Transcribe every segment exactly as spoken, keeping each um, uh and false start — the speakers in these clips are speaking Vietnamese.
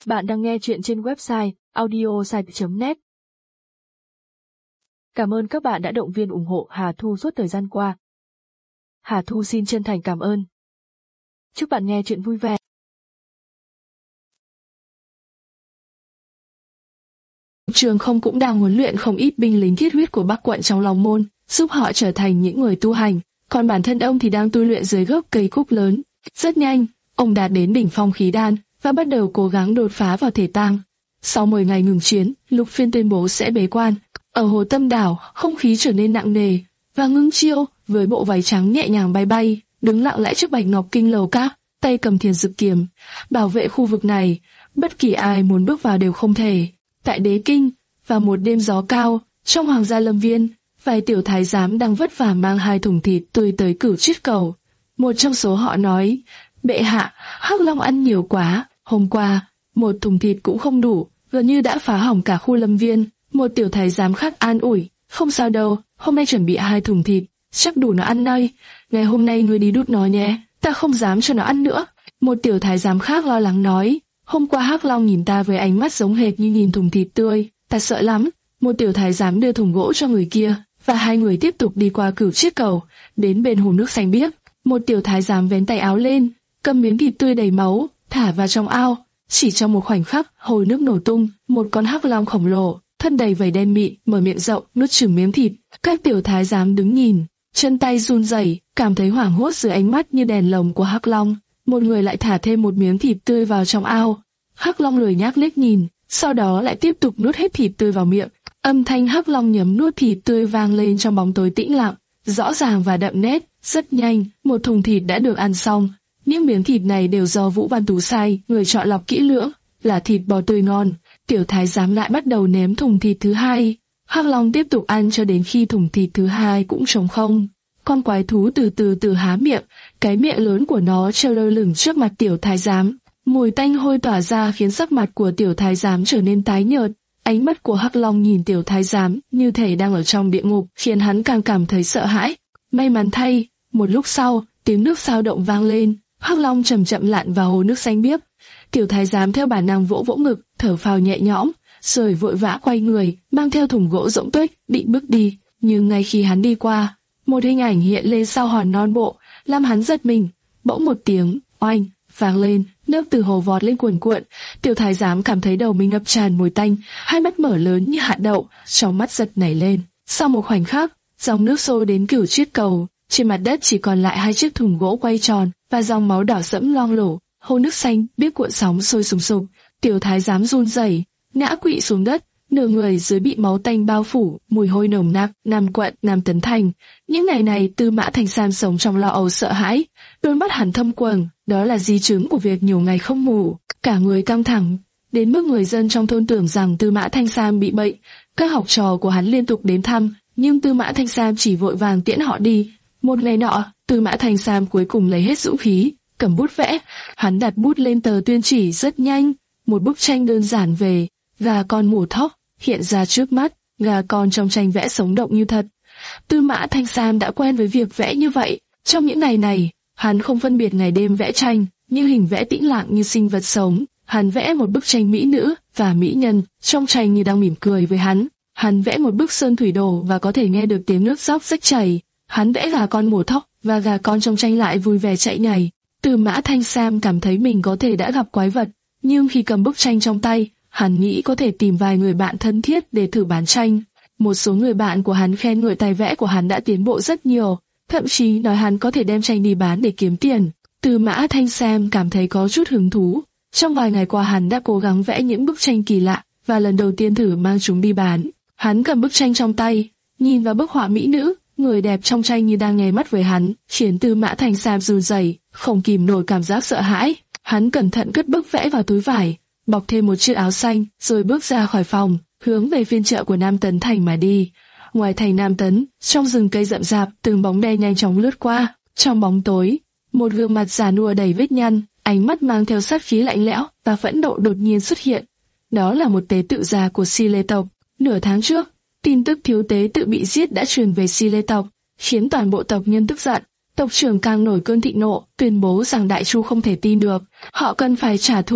Bạn đang nghe chuyện trên website audiosite chấm net. Cảm ơn các bạn đã động viên ủng hộ Hà Thu suốt thời gian qua. Hà Thu xin chân thành cảm ơn. Chúc bạn nghe chuyện vui vẻ. Trường không cũng đang huấn luyện không ít binh lính thiết huyết của Bắc quận trong lòng môn, giúp họ trở thành những người tu hành, còn bản thân ông thì đang tu luyện dưới gốc cây cúc lớn. Rất nhanh, ông đạt đến đỉnh phong khí đan và bắt đầu cố gắng đột phá vào thể tang. Sau mười ngày ngừng chiến, Lục Phiên tuyên bố sẽ bế quan. Ở Hồ Tâm Đảo, không khí trở nên nặng nề, và Ngưng Chiêu với bộ váy trắng nhẹ nhàng bay bay, đứng lặng lẽ trước Bạch Ngọc Kinh lầu các, tay cầm thiền dực kiếm, bảo vệ khu vực này. Bất kỳ ai muốn bước vào đều không thể. Tại Đế Kinh, vào một đêm gió cao, trong Hoàng gia Lâm Viên, vài tiểu thái giám đang vất vả mang hai thùng thịt tươi tới Cửu Chiết Cầu. Một trong số họ nói: "Bệ hạ, Hắc Long ăn nhiều quá, hôm qua một thùng thịt cũng không đủ, gần như đã phá hỏng cả khu Lâm Viên." Một tiểu thái giám khác an ủi: "Không sao đâu, hôm nay chuẩn bị hai thùng thịt, chắc đủ nó ăn đây. Ngày hôm nay ngươi đi đút nó nhé, ta không dám cho nó ăn nữa." Một tiểu thái giám khác lo lắng nói: "Hôm qua Hắc Long nhìn ta với ánh mắt giống hệt như nhìn thùng thịt tươi, ta sợ lắm." Một tiểu thái giám đưa thùng gỗ cho người kia, và hai người tiếp tục đi qua Cửu Chiết Cầu, đến bên hồ nước xanh biếc. Một tiểu thái giám vén tay áo lên, cầm miếng thịt tươi đầy máu, thả vào trong ao. Chỉ trong một khoảnh khắc, hồ nước nổ tung, một con hắc long khổng lồ, thân đầy vảy đen mịn, mở miệng rộng, nuốt chửng miếng thịt. Các tiểu thái giám đứng nhìn, chân tay run rẩy, cảm thấy hoảng hốt dưới ánh mắt như đèn lồng của hắc long. Một người lại thả thêm một miếng thịt tươi vào trong ao. Hắc long lười nhác liếc nhìn, sau đó lại tiếp tục nuốt hết thịt tươi vào miệng. Âm thanh hắc long nhấm nuốt thịt tươi vang lên trong bóng tối tĩnh lặng, rõ ràng và đậm nét. Rất nhanh, một thùng thịt đã được ăn xong. Những miếng thịt này đều do Vũ Văn Tú sai người chọn lọc kỹ lưỡng, là thịt bò tươi ngon. Tiểu thái giám lại bắt đầu nếm thùng thịt thứ hai. Hắc long tiếp tục ăn cho đến khi thùng thịt thứ hai cũng trống không. Con quái thú từ từ từ há miệng, cái miệng lớn của nó treo lơ lửng trước mặt tiểu thái giám. Mùi tanh hôi tỏa ra khiến sắc mặt của tiểu thái giám trở nên tái nhợt. Ánh mắt của Hắc long nhìn tiểu thái giám như thể đang ở trong địa ngục, khiến hắn càng cảm thấy sợ hãi. May mắn thay, một lúc sau, tiếng nước sao động vang lên, Hắc long chậm chậm lặn vào hồ nước xanh biếc. Tiểu thái giám theo bản năng vỗ vỗ ngực, thở phào nhẹ nhõm, rồi vội vã quay người, mang theo thùng gỗ rỗng tuếch, định bước đi. Nhưng ngay khi hắn đi qua, một hình ảnh hiện lên sau hòn non bộ, làm hắn giật mình. Bỗng một tiếng oanh vang lên, nước từ hồ vọt lên cuồn cuộn. Tiểu thái giám cảm thấy đầu mình ngập tràn mùi tanh, hai mắt mở lớn như hạt đậu, trong mắt giật nảy lên. Sau một khoảnh khắc, dòng nước xô đến Cửu Chiết Cầu, trên mặt đất chỉ còn lại hai chiếc thùng gỗ quay tròn và dòng máu đỏ sẫm loang lổ. Hồ nước xanh biết cuộn sóng sôi sùng sục. Tiểu thái giám run rẩy, ngã quỵ xuống đất, nửa người dưới bị máu tanh bao phủ, mùi hôi nồng nặc. Nam quận, Nam Tấn Thành. Những ngày này Tư Mã Thanh Sam sống trong lo âu sợ hãi, đôi mắt hắn thâm quầng, đó là di chứng của việc nhiều ngày không ngủ, cả người căng thẳng, đến mức người dân trong thôn tưởng rằng Tư Mã Thanh Sam bị bệnh. Các học trò của hắn liên tục đến thăm, nhưng Tư Mã Thanh Sam chỉ vội vàng tiễn họ đi. Một ngày nọ, Tư Mã Thanh Sam cuối cùng lấy hết dũng khí, cầm bút vẽ. Hắn đặt bút lên tờ tuyên chỉ rất nhanh, một bức tranh đơn giản về gà con mổ thóc hiện ra trước mắt. Gà con trong tranh vẽ sống động như thật. Tư Mã Thanh Sam đã quen với việc vẽ như vậy. Trong những ngày này, hắn không phân biệt ngày đêm vẽ tranh, nhưng hình vẽ tĩnh lặng như sinh vật sống. Hắn vẽ một bức tranh mỹ nữ và mỹ nhân, trong tranh như đang mỉm cười với hắn. Hắn vẽ một bức sơn thủy đồ và có thể nghe được tiếng nước róc rách chảy. Hắn vẽ gà con mổ thóc và gà con trong tranh lại vui vẻ chạy nhảy. Tư Mã Thanh Sam cảm thấy mình có thể đã gặp quái vật, nhưng khi cầm bức tranh trong tay, hắn nghĩ có thể tìm vài người bạn thân thiết để thử bán tranh. Một số người bạn của hắn khen ngợi tài vẽ của hắn đã tiến bộ rất nhiều, thậm chí nói hắn có thể đem tranh đi bán để kiếm tiền. Tư Mã Thanh Sam cảm thấy có chút hứng thú. Trong vài ngày qua hắn đã cố gắng vẽ những bức tranh kỳ lạ, và lần đầu tiên thử mang chúng đi bán. Hắn cầm bức tranh trong tay, nhìn vào bức họa mỹ nữ, người đẹp trong tranh như đang nháy mắt với hắn, khiến Tư Mã Thanh Sam run rẩy, không kìm nổi cảm giác sợ hãi. Hắn cẩn thận cất bức vẽ vào túi vải, bọc thêm một chiếc áo xanh, rồi bước ra khỏi phòng, hướng về phiên chợ của Nam Tấn Thành mà đi. Ngoài thành Nam Tấn, trong rừng cây rậm rạp, từng bóng đen nhanh chóng lướt qua. Trong bóng tối, một gương mặt già nua đầy vết nhăn, ánh mắt mang theo sát khí lạnh lẽo và phẫn nộ đột nhiên xuất hiện. Đó là một tế tự già của Si Lê tộc. Nửa tháng trước, tin tức thiếu tế tự bị giết đã truyền về Si Lê tộc, khiến toàn bộ tộc nhân tức giận. Tộc trưởng càng nổi cơn thịnh nộ, tuyên bố rằng Đại Chu không thể tin được, họ cần phải trả thù.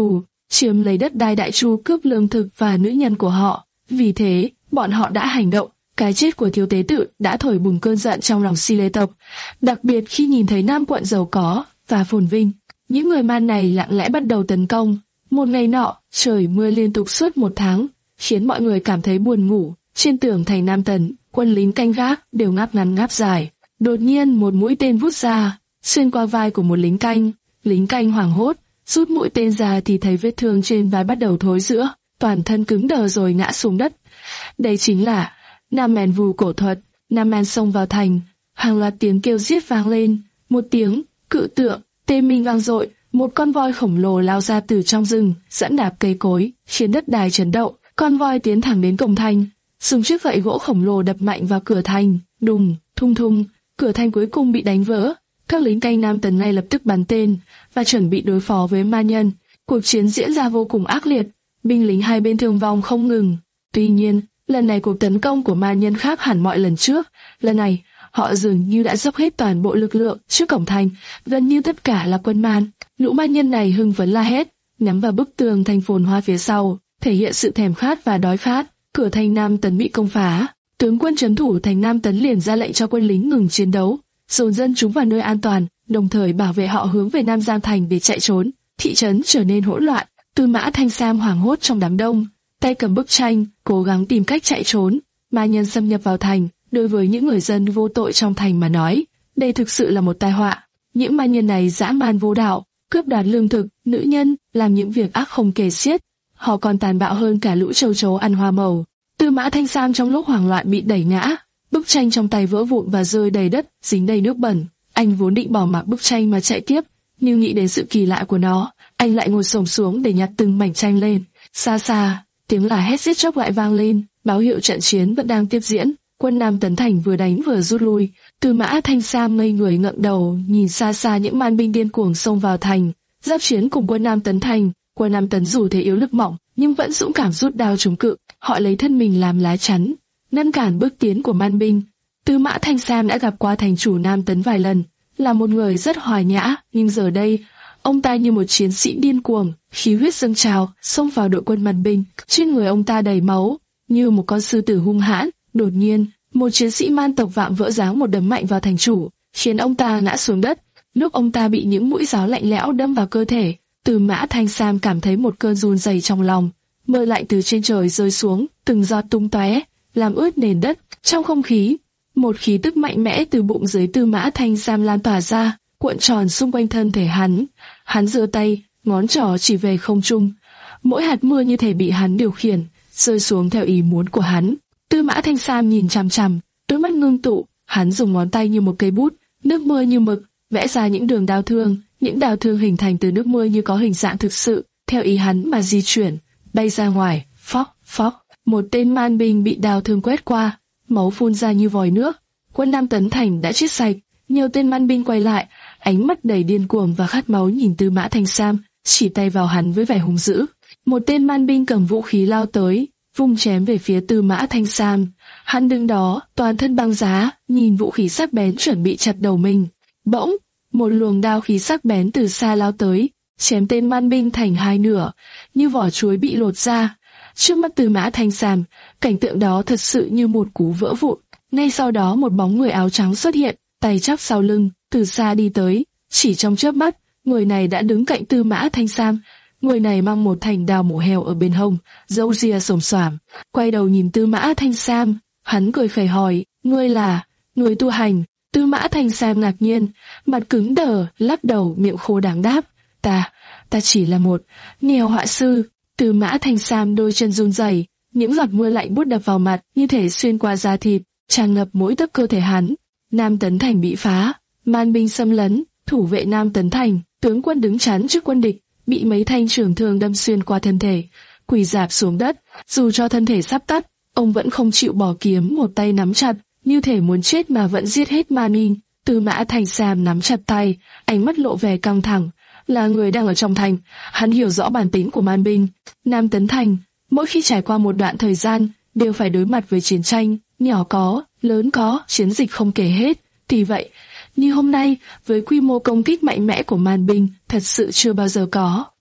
chiếm lấy đất đai Đại Chu, cướp lương thực và nữ nhân của họ. Vì thế, bọn họ đã hành động. Cái chết của thiếu tế tự đã thổi bùng cơn giận trong lòng Si Lê tộc, đặc biệt khi nhìn thấy Nam quận giàu có và phồn vinh. Những người man này lặng lẽ bắt đầu tấn công. Một ngày nọ, trời mưa liên tục suốt một tháng, khiến mọi người cảm thấy buồn ngủ. Trên tường thành Nam Tấn, quân lính canh gác đều ngáp ngắn ngáp dài. Đột nhiên một mũi tên vút ra, xuyên qua vai của một lính canh. Lính canh hoảng hốt, rút mũi tên ra thì thấy vết thương trên vai bắt đầu thối rữa, toàn thân cứng đờ rồi ngã xuống đất. Đây chính là Nam Man Vù cổ thuật. Nam Man xông vào thành, hàng loạt tiếng kêu giết vang lên. Một tiếng cự tượng tê minh vang dội, một con voi khổng lồ lao ra từ trong rừng, giẫm đạp cây cối, khiến đất đai chấn động. Con voi tiến thẳng đến cổng thành, dùng chiếc gậy gỗ khổng lồ đập mạnh vào cửa thành. Đùng, thung thung, cửa thành cuối cùng bị đánh vỡ. Các lính canh Nam Tấn ngay lập tức bắn tên và chuẩn bị đối phó với ma nhân. Cuộc chiến diễn ra vô cùng ác liệt, binh lính hai bên thương vong không ngừng. Tuy nhiên, lần này cuộc tấn công của ma nhân khác hẳn mọi lần trước. Lần này, họ dường như đã dốc hết toàn bộ lực lượng trước cổng thành, gần như tất cả là quân man. Lũ ma nhân này hưng phấn la hét, nhắm vào bức tường thành phồn hoa phía sau, thể hiện sự thèm khát và đói khát. Cửa thành Nam Tấn bị công phá, tướng quân trấn thủ thành Nam Tấn liền ra lệnh cho quân lính ngừng chiến đấu, dồn dân chúng vào nơi an toàn, đồng thời bảo vệ họ hướng về Nam Giang thành để chạy trốn. Thị trấn trở nên hỗn loạn, Tư Mã Thanh Sam hoảng hốt trong đám đông, tay cầm bức tranh, cố gắng tìm cách chạy trốn. Ma nhân xâm nhập vào thành, đối với những người dân vô tội trong thành mà nói, đây thực sự là một tai họa. Những ma nhân này dã man vô đạo, cướp đoạt lương thực, nữ nhân, làm những việc ác không kể xiết. Họ còn tàn bạo hơn cả lũ châu chấu ăn hoa màu. Tư Mã Thanh Sam trong lúc hoảng loạn bị đẩy ngã, bức tranh trong tay vỡ vụn và rơi đầy đất, dính đầy nước bẩn. Anh vốn định bỏ mặc bức tranh mà chạy tiếp, nhưng nghĩ đến sự kỳ lạ của nó, anh lại ngồi xổm xuống để nhặt từng mảnh tranh lên. Xa xa, tiếng la hét giết chóc lại vang lên, báo hiệu trận chiến vẫn đang tiếp diễn. Quân Nam Tấn thành vừa đánh vừa rút lui. Tư Mã Thanh Sam ngây người ngẩng đầu, nhìn xa xa những man binh điên cuồng xông vào thành, giáp chiến cùng quân Nam Tấn thành. Quân Nam Tấn dù thế yếu lực mỏng, nhưng vẫn dũng cảm rút đao chống cự. Họ lấy thân mình làm lá chắn, ngăn cản bước tiến của man binh. Tư Mã Thanh Sam đã gặp qua thành chủ Nam Tấn vài lần, là một người rất hòa nhã, nhưng giờ đây, ông ta như một chiến sĩ điên cuồng, khí huyết dâng trào, xông vào đội quân man binh. Trên người ông ta đầy máu, như một con sư tử hung hãn. Đột nhiên, một chiến sĩ man tộc vạm vỡ giáng một đấm mạnh vào thành chủ, khiến ông ta ngã xuống đất. Lúc ông ta bị những mũi giáo lạnh lẽo đâm vào cơ thể, Tư Mã Thanh Sam cảm thấy một cơn run rẩy trong lòng. Mưa lạnh từ trên trời rơi xuống, từng giọt tung tóe, làm ướt nền đất. Trong không khí, một khí tức mạnh mẽ từ bụng dưới Tư Mã Thanh Sam lan tỏa ra, cuộn tròn xung quanh thân thể hắn. Hắn giơ tay, ngón trỏ chỉ về không trung. Mỗi hạt mưa như thể bị hắn điều khiển, rơi xuống theo ý muốn của hắn. Tư Mã Thanh Sam nhìn chằm chằm, đôi mắt ngưng tụ, hắn dùng ngón tay như một cây bút, nước mưa như mực, vẽ ra những đường đao thương. Những đao thương hình thành từ nước mưa như có hình dạng thực sự, theo ý hắn mà di chuyển, bay ra ngoài. Phóc, phóc, một tên man binh bị đao thương quét qua, máu phun ra như vòi nước. Quân Nam Tấn thành đã chết sạch. Nhiều tên man binh quay lại, ánh mắt đầy điên cuồng và khát máu nhìn Tư Mã Thanh Sam, chỉ tay vào hắn với vẻ hung dữ. Một tên man binh cầm vũ khí lao tới, vung chém về phía Tư Mã Thanh Sam. Hắn đứng đó, toàn thân băng giá, nhìn vũ khí sắc bén chuẩn bị chặt đầu mình. Bỗng, một luồng đao khí sắc bén từ xa lao tới, chém tên man binh thành hai nửa, như vỏ chuối bị lột ra. Trước mắt Tư Mã Thanh Sam, cảnh tượng đó thật sự như một cú vỡ vụn. Ngay sau đó một bóng người áo trắng xuất hiện, tay chắp sau lưng, từ xa đi tới. Chỉ trong chớp mắt, người này đã đứng cạnh Tư Mã Thanh Sam. Người này mang một thanh đao mổ heo ở bên hông, râu ria xồm xoàm, quay đầu nhìn Tư Mã Thanh Sam. Hắn cười khẩy hỏi, ngươi là người tu hành? Tư Mã Thanh Sam ngạc nhiên, mặt cứng đờ, lắc đầu, miệng khô đáng đáp, ta, ta chỉ là một nghèo họa sư. Tư Mã Thanh Sam đôi chân run rẩy, những giọt mưa lạnh buốt đập vào mặt, như thể xuyên qua da thịt, tràn ngập mỗi tấc cơ thể hắn. Nam Tấn thành bị phá, man binh xâm lấn, thủ vệ Nam Tấn thành, tướng quân đứng chắn trước quân địch, bị mấy thanh trường thương đâm xuyên qua thân thể, quỳ rạp xuống đất. Dù cho thân thể sắp tắt, ông vẫn không chịu bỏ kiếm, một tay nắm chặt, như thể muốn chết mà vẫn giết hết man binh. Tư Mã Thanh Sam nắm chặt tay, ánh mắt lộ vẻ căng thẳng. Là người đang ở trong thành, hắn hiểu rõ bản tính của man binh. Nam Tấn thành, mỗi khi trải qua một đoạn thời gian, đều phải đối mặt với chiến tranh, nhỏ có, lớn có, chiến dịch không kể hết. Vì vậy, như hôm nay, với quy mô công kích mạnh mẽ của man binh, thật sự chưa bao giờ có.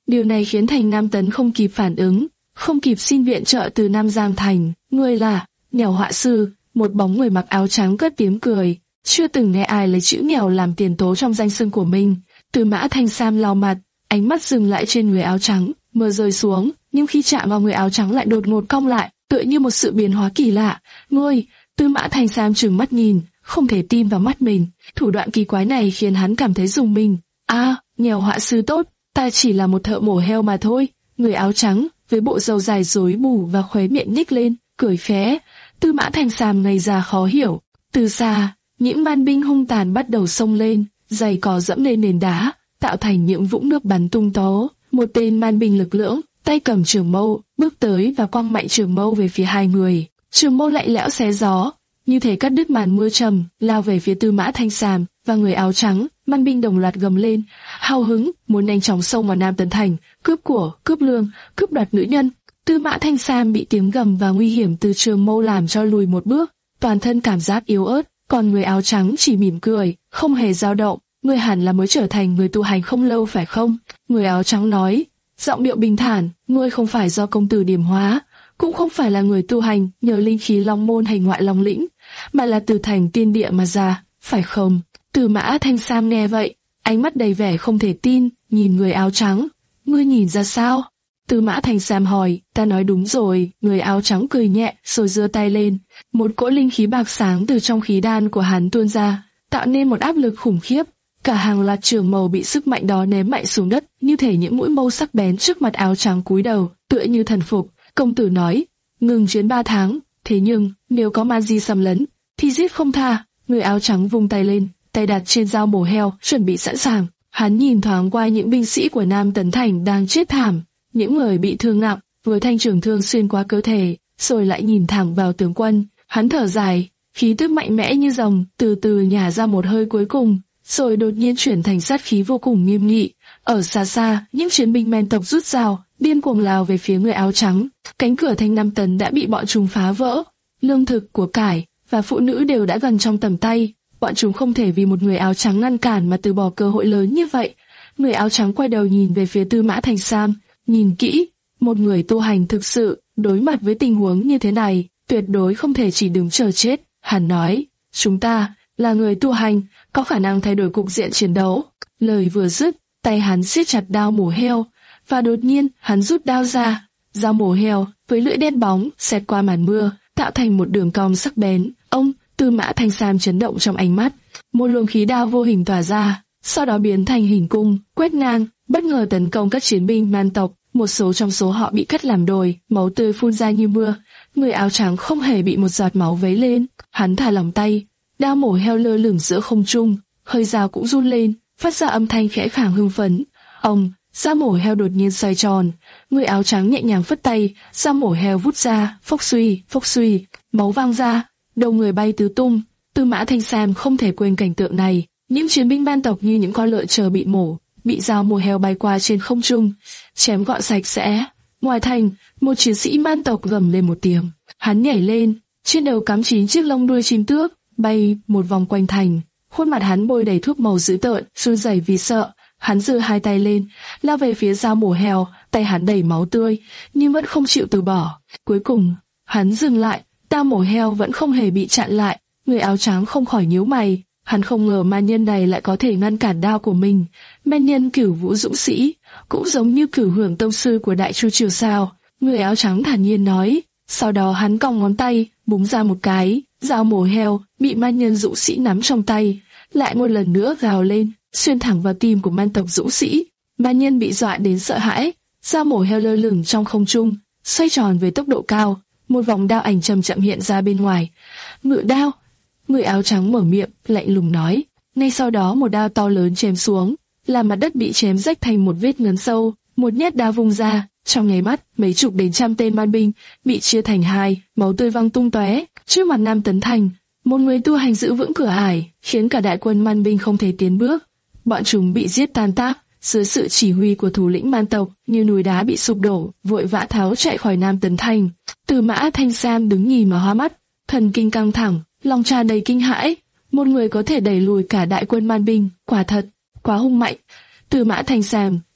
Điều này khiến Thành Nam Tấn không kịp phản ứng, không kịp xin viện trợ từ Nam Giang Thành. Người là Nghèo họa sư. Một bóng người mặc áo trắng cất tiếng cười. Chưa từng nghe ai lấy chữ nghèo làm tiền tố trong danh xưng của mình. Tư Mã Thanh Sam lau mặt, ánh mắt dừng lại trên người áo trắng, mưa rơi xuống, nhưng khi chạm vào người áo trắng lại đột ngột cong lại, tựa như một sự biến hóa kỳ lạ. Ngươi, Tư Mã Thanh Sam trừng mắt nhìn, không thể tin vào mắt mình. Thủ đoạn kỳ quái này khiến hắn cảm thấy rùng mình. A, Nghèo họa sư tốt, ta chỉ là một thợ mổ heo mà thôi. Người áo trắng với bộ râu dài rối bù và khóe miệng nhếch lên, cười khẽ. Tư Mã Thanh Sam ngây ra khó hiểu. Từ xa, những man binh hung tàn bắt đầu xông lên, giày cò dẫm lên nền đá, tạo thành những vũng nước bắn tung tóe. Một tên man binh lực lưỡng, tay cầm trường mâu, bước tới và quăng mạnh trường mâu về phía hai người. Trường mâu lạnh lẽo xé gió, như thể cắt đứt màn mưa trầm, lao về phía Tư Mã Thanh Sam và người áo trắng. Man binh đồng loạt gầm lên, hào hứng, muốn nhanh chóng xông vào Nam Tấn Thành, cướp của, cướp lương, cướp đoạt nữ nhân. Tư Mã Thanh Sam bị tiếng gầm và nguy hiểm từ trường mâu làm cho lùi một bước, toàn thân cảm giác yếu ớt, còn người áo trắng chỉ mỉm cười, không hề dao động. Ngươi hẳn là mới trở thành người tu hành không lâu phải không? Người áo trắng nói, giọng điệu bình thản. Ngươi không phải do công tử điểm hóa, cũng không phải là người tu hành nhờ linh khí Long Môn hành ngoại Long Lĩnh, mà là từ thành tiên địa mà ra, phải không? Tư Mã Thanh Sam nghe vậy, ánh mắt đầy vẻ không thể tin, nhìn người áo trắng. Ngươi nhìn ra sao? Tư Mã Thanh Sam hỏi. Ta nói đúng rồi. Người áo trắng cười nhẹ, rồi giơ tay lên. Một cỗ linh khí bạc sáng từ trong khí đan của hắn tuôn ra, tạo nên một áp lực khủng khiếp. Cả hàng loạt trường mâu bị sức mạnh đó ném mạnh xuống đất, như thể những mũi mâu sắc bén trước mặt áo trắng cúi đầu, tựa như thần phục. Công tử nói, ngừng chiến ba tháng. Thế nhưng nếu có ma di xâm lấn, thì giết không tha. Người áo trắng vung tay lên, tay đặt trên dao mổ heo, chuẩn bị sẵn sàng. Hắn nhìn thoáng qua những binh sĩ của Nam Tấn Thành đang chết thảm, những người bị thương nặng, với thanh trường thương xuyên qua cơ thể, rồi lại nhìn thẳng vào tướng quân. Hắn thở dài, khí tức mạnh mẽ như rồng, từ từ nhả ra một hơi cuối cùng, rồi đột nhiên chuyển thành sát khí vô cùng nghiêm nghị. Ở xa xa, những chiến binh men tộc rút dao, điên cuồng lao về phía người áo trắng. Cánh cửa thành Nam Tấn đã bị bọn chúng phá vỡ, lương thực, của cải và phụ nữ đều đã gần trong tầm tay. Bọn chúng không thể vì một người áo trắng ngăn cản mà từ bỏ cơ hội lớn như vậy. Người áo trắng quay đầu nhìn về phía Tư Mã Thanh Sam, nhìn kỹ, một người tu hành thực sự đối mặt với tình huống như thế này, tuyệt đối không thể chỉ đứng chờ chết. Hắn nói, chúng ta là người tu hành, có khả năng thay đổi cục diện chiến đấu. Lời vừa dứt, tay hắn siết chặt đao mổ heo, và đột nhiên hắn rút đao ra. Dao mổ heo với lưỡi đen bóng xẹt qua màn mưa, tạo thành một đường cong sắc bén. Ông Tư Mã Thanh Sam chấn động trong ánh mắt, một luồng khí đao vô hình tỏa ra, sau đó biến thành hình cung, quét ngang, bất ngờ tấn công các chiến binh man tộc. Một số trong số họ bị cắt làm đôi, máu tươi phun ra như mưa. Người áo trắng không hề bị một giọt máu vấy lên. Hắn thả lỏng tay, đao mổ heo lơ lửng giữa không trung, hơi dao cũng run lên, phát ra âm thanh khẽ khàng hưng phấn. Ông, dao mổ heo đột nhiên xoay tròn. Người áo trắng nhẹ nhàng phất tay, dao mổ heo vút ra, phốc suy, phốc suy, máu vang ra, đầu người bay tứ tung. Tư Mã Thanh Sam không thể quên cảnh tượng này. Những chiến binh man tộc như những con lợn chờ bị mổ, bị dao mổ heo bay qua trên không trung, chém gọn sạch sẽ. Ngoài thành, một chiến sĩ man tộc gầm lên một tiếng, hắn nhảy lên, trên đầu cắm chín chiếc lông đuôi chim tước, bay một vòng quanh thành. Khuôn mặt hắn bôi đầy thuốc màu dữ tợn, run rẩy vì sợ. Hắn giơ hai tay lên, lao về phía dao mổ heo, tay hắn đầy máu tươi, nhưng vẫn không chịu từ bỏ. Cuối cùng, hắn dừng lại, dao mổ heo vẫn không hề bị chặn lại. Người áo trắng không khỏi nhíu mày. Hắn không ngờ ma nhân này lại có thể ngăn cản đao của mình. Ma nhân Cửu Vũ dũng sĩ, cũng giống như Cửu Hưởng tông sư của Đại Chu Triều sao? Người áo trắng thản nhiên nói. Sau đó hắn cong ngón tay, búng ra một cái, dao mổ heo bị ma nhân dũng sĩ nắm trong tay, lại một lần nữa gào lên, xuyên thẳng vào tim của man tộc dũng sĩ. Ma nhân bị dọa đến sợ hãi, dao mổ heo lơ lửng trong không trung, xoay tròn với tốc độ cao, một vòng đao ảnh chậm chậm hiện ra bên ngoài. Ngự đao. Người áo trắng mở miệng, lạnh lùng nói. Ngay sau đó một đao to lớn chém xuống, làm mặt đất bị chém rách thành một vết ngấn sâu. Một nhát đao vung ra, trong nháy mắt, mấy chục đến trăm tên man binh bị chia thành hai, máu tươi văng tung tóe. Trước mặt Nam Tấn Thành, một người tu hành giữ vững cửa ải, khiến cả đại quân man binh không thể tiến bước. Bọn chúng bị giết tan tác dưới sự chỉ huy của thủ lĩnh man tộc, như núi đá bị sụp đổ, vội vã tháo chạy khỏi Nam Tấn Thành. Tư Mã Thanh Sam đứng nhìn mà hoa mắt, thần kinh căng thẳng, lòng tràn đầy kinh hãi. Một người có thể đẩy lùi cả đại quân man binh, quả thật quá hung mạnh. Tư Mã Thanh Sam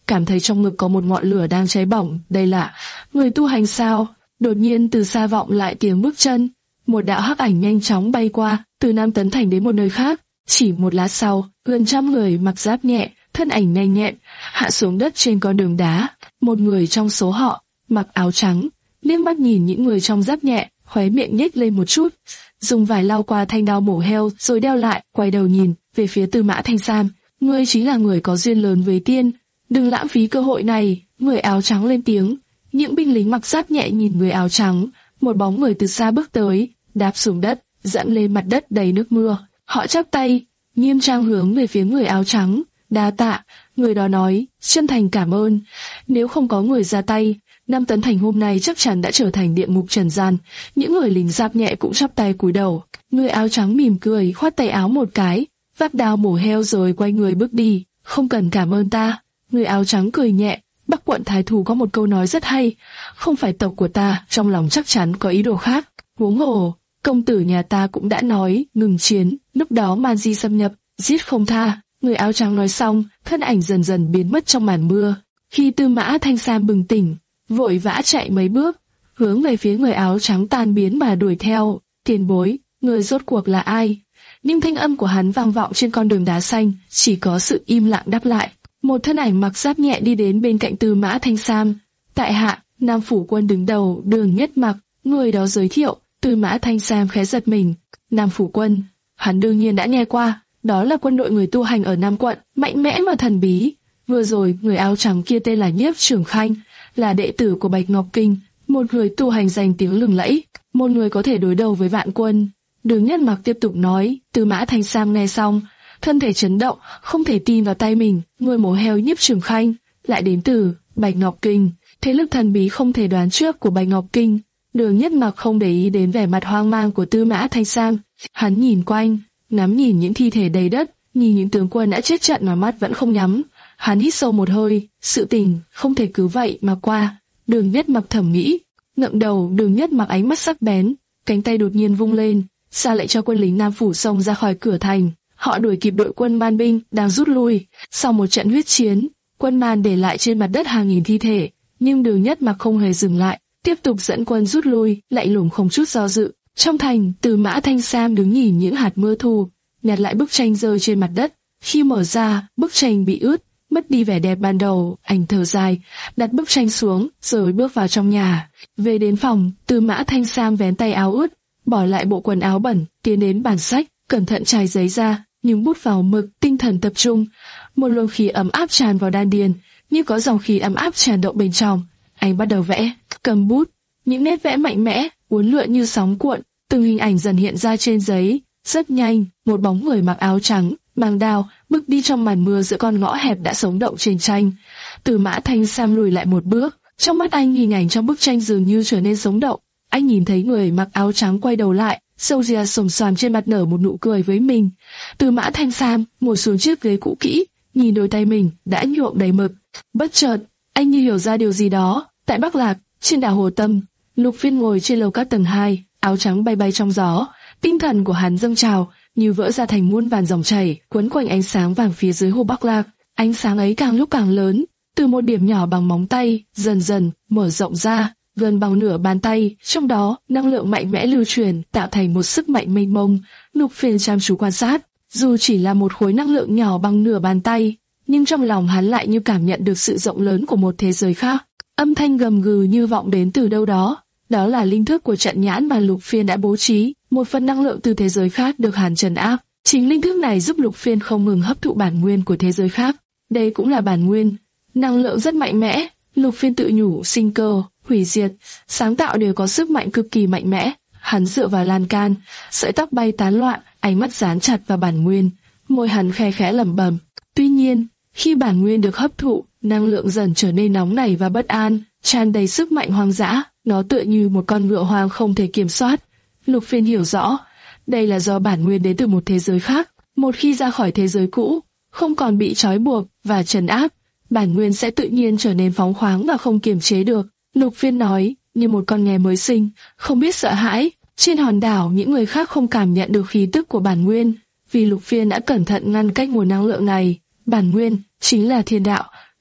cảm thấy trong ngực có một ngọn lửa đang cháy bỏng. Đây là người tu hành sao? Đột nhiên từ xa vọng lại tiếng bước chân, một đạo hắc ảnh nhanh chóng bay qua, từ Nam Tấn Thành đến một nơi khác. Chỉ một lát sau, gần trăm người mặc giáp nhẹ, thân ảnh nhanh nhẹn, hạ xuống đất trên con đường đá. Một người trong số họ, mặc áo trắng, liếc mắt nhìn những người trong giáp nhẹ, khóe miệng nhếch lên một chút, dùng vải lau qua thanh đao mổ heo rồi đeo lại, quay đầu nhìn về phía Tư Mã Thanh Sam. Ngươi chính là người có duyên lớn với tiên, đừng lãng phí cơ hội này. Người áo trắng lên tiếng. Những binh lính mặc giáp nhẹ nhìn người áo trắng, một bóng người từ xa bước tới, đạp xuống đất, dẫm lên mặt đất đầy nước mưa. Họ chắp tay, nghiêm trang hướng về phía người áo trắng. Đa tạ, người đó nói, chân thành cảm ơn. Nếu không có người ra tay, Nam Tấn Thành hôm nay chắc chắn đã trở thành địa ngục trần gian. Những người lính giáp nhẹ cũng chắp tay cúi đầu. Người áo trắng mỉm cười, khoát tay áo một cái, vác đao mổ heo rồi quay người bước đi. Không cần cảm ơn ta. Người áo trắng cười nhẹ. Bắc quận thái thú có một câu nói rất hay, không phải tộc của ta, trong lòng chắc chắn có ý đồ khác. Huống hồ, công tử nhà ta cũng đã nói ngừng chiến, lúc đó Man Di xâm nhập, giết không tha. Người áo trắng nói xong, thân ảnh dần dần biến mất trong màn mưa. Khi Tư Mã Thanh Sam bừng tỉnh, vội vã chạy mấy bước, hướng về phía người áo trắng tan biến mà đuổi theo. Tiền bối, người rốt cuộc là ai? Nhưng thanh âm của hắn vang vọng trên con đường đá xanh, chỉ có sự im lặng đáp lại. Một thân ảnh mặc giáp nhẹ đi đến bên cạnh Tư Mã Thanh Sam. Tại hạ, Nam Phủ Quân đứng đầu, Đường Nhất Mặc. Người đó giới thiệu. Tư Mã Thanh Sam khẽ giật mình. Nam Phủ Quân, hắn đương nhiên đã nghe qua. Đó là quân đội người tu hành ở Nam quận, mạnh mẽ mà thần bí. Vừa rồi, người áo trắng kia tên là Nhiếp Trưởng Khanh, là đệ tử của Bạch Ngọc Kinh, một người tu hành danh tiếng lừng lẫy, một người có thể đối đầu với vạn quân. Đường Nhất Mặc tiếp tục nói. Tư Mã Thanh Sam nghe xong, thân thể chấn động, không thể tin vào tay mình. Người mổ heo Nhiếp Trưởng Khanh lại đến từ Bạch Ngọc Kinh, thế lực thần bí không thể đoán trước của Bạch Ngọc Kinh. Đường Nhất Mặc không để ý đến vẻ mặt hoang mang của Tư Mã Thanh Sam, hắn nhìn quanh, ngắm nhìn những thi thể đầy đất, nhìn những tướng quân đã chết trận mà mắt vẫn không nhắm. Hắn hít sâu một hơi, sự tình không thể cứ vậy mà qua. Đường Nhất Mặc thầm nghĩ, ngẩng đầu. Đường Nhất Mặc ánh mắt sắc bén, cánh tay đột nhiên vung lên, ra lệnh cho quân lính Nam Phủ xông ra khỏi cửa thành. Họ đuổi kịp đội quân Man binh đang rút lui. Sau một trận huyết chiến, quân Man để lại trên mặt đất hàng nghìn thi thể, nhưng Đường Nhất Mặc không hề dừng lại, tiếp tục dẫn quân rút lui, lạnh lùng không chút do dự. Trong thành, Tư Mã Thanh Sam đứng nhìn những hạt mưa thu, nhặt lại bức tranh rơi trên mặt đất. Khi mở ra, bức tranh bị ướt, mất đi vẻ đẹp ban đầu. Anh thở dài, đặt bức tranh xuống, rồi bước vào trong nhà. Về đến phòng, Tư Mã Thanh Sam vén tay áo ướt, bỏ lại bộ quần áo bẩn, tiến đến bàn sách, cẩn thận trải giấy ra, nhúng bút vào mực, tinh thần tập trung. Một luồng khí ấm áp tràn vào đan điền, như có dòng khí ấm áp tràn động bên trong. Anh bắt đầu vẽ, cầm bút, những nét vẽ mạnh mẽ, uốn lượn như sóng cuộn, từng hình ảnh dần hiện ra trên giấy. Rất nhanh, một bóng người mặc áo trắng, mang đao, bước đi trong màn mưa giữa con ngõ hẹp đã sống động trên tranh. Tư Mã Thanh Sam lùi lại một bước, trong mắt anh hình ảnh trong bức tranh dường như trở nên sống động. Anh nhìn thấy người mặc áo trắng quay đầu lại, sâu ria sồm xoàm trên mặt nở một nụ cười với mình. Tư Mã Thanh Sam ngồi xuống chiếc ghế cũ kỹ, nhìn đôi tay mình đã nhuộm đầy mực. Bất chợt, anh như hiểu ra điều gì đó. Tại Bắc Lạc, trên đảo Hồ Tâm, Lục Phiên ngồi trên lầu cát tầng hai, áo trắng bay bay trong gió. Tinh thần của hắn dâng trào, như vỡ ra thành muôn vàn dòng chảy, quấn quanh ánh sáng vàng phía dưới hồ Bắc Lạc. Ánh sáng ấy càng lúc càng lớn, từ một điểm nhỏ bằng móng tay, dần dần mở rộng ra, gần bằng nửa bàn tay. Trong đó, năng lượng mạnh mẽ lưu truyền, tạo thành một sức mạnh mênh mông. Lục Phiên chăm chú quan sát, dù chỉ là một khối năng lượng nhỏ bằng nửa bàn tay, nhưng trong lòng hắn lại như cảm nhận được sự rộng lớn của một thế giới khác. Âm thanh gầm gừ như vọng đến từ đâu đó. Đó là linh thức của trận nhãn mà Lục Phiên đã bố trí. Một phần năng lượng từ thế giới khác được hắn trấn áp. Chính linh thức này giúp Lục Phiên không ngừng hấp thụ bản nguyên của thế giới khác. Đây cũng là bản nguyên, năng lượng rất mạnh mẽ. Lục Phiên tự nhủ, sinh cơ, hủy diệt, sáng tạo đều có sức mạnh cực kỳ mạnh mẽ. Hắn dựa vào lan can, sợi tóc bay tán loạn, ánh mắt dán chặt vào bản nguyên, môi hắn khe khẽ lẩm bẩm. Tuy nhiên, khi bản nguyên được hấp thụ, năng lượng dần trở nên nóng nảy và bất an, tràn đầy sức mạnh hoang dã. Nó tựa như một con ngựa hoang không thể kiểm soát. Lục Phiên hiểu rõ, đây là do bản nguyên đến từ một thế giới khác. Một khi ra khỏi thế giới cũ, không còn bị trói buộc và trấn áp, bản nguyên sẽ tự nhiên trở nên phóng khoáng và không kiềm chế được. Lục Phiên nói, như một con nghé mới sinh, không biết sợ hãi. Trên hòn đảo, những người khác không cảm nhận được khí tức của bản nguyên, vì Lục Phiên đã cẩn thận ngăn cách nguồn năng lượng này. Bản nguyên chính là thiên đạo,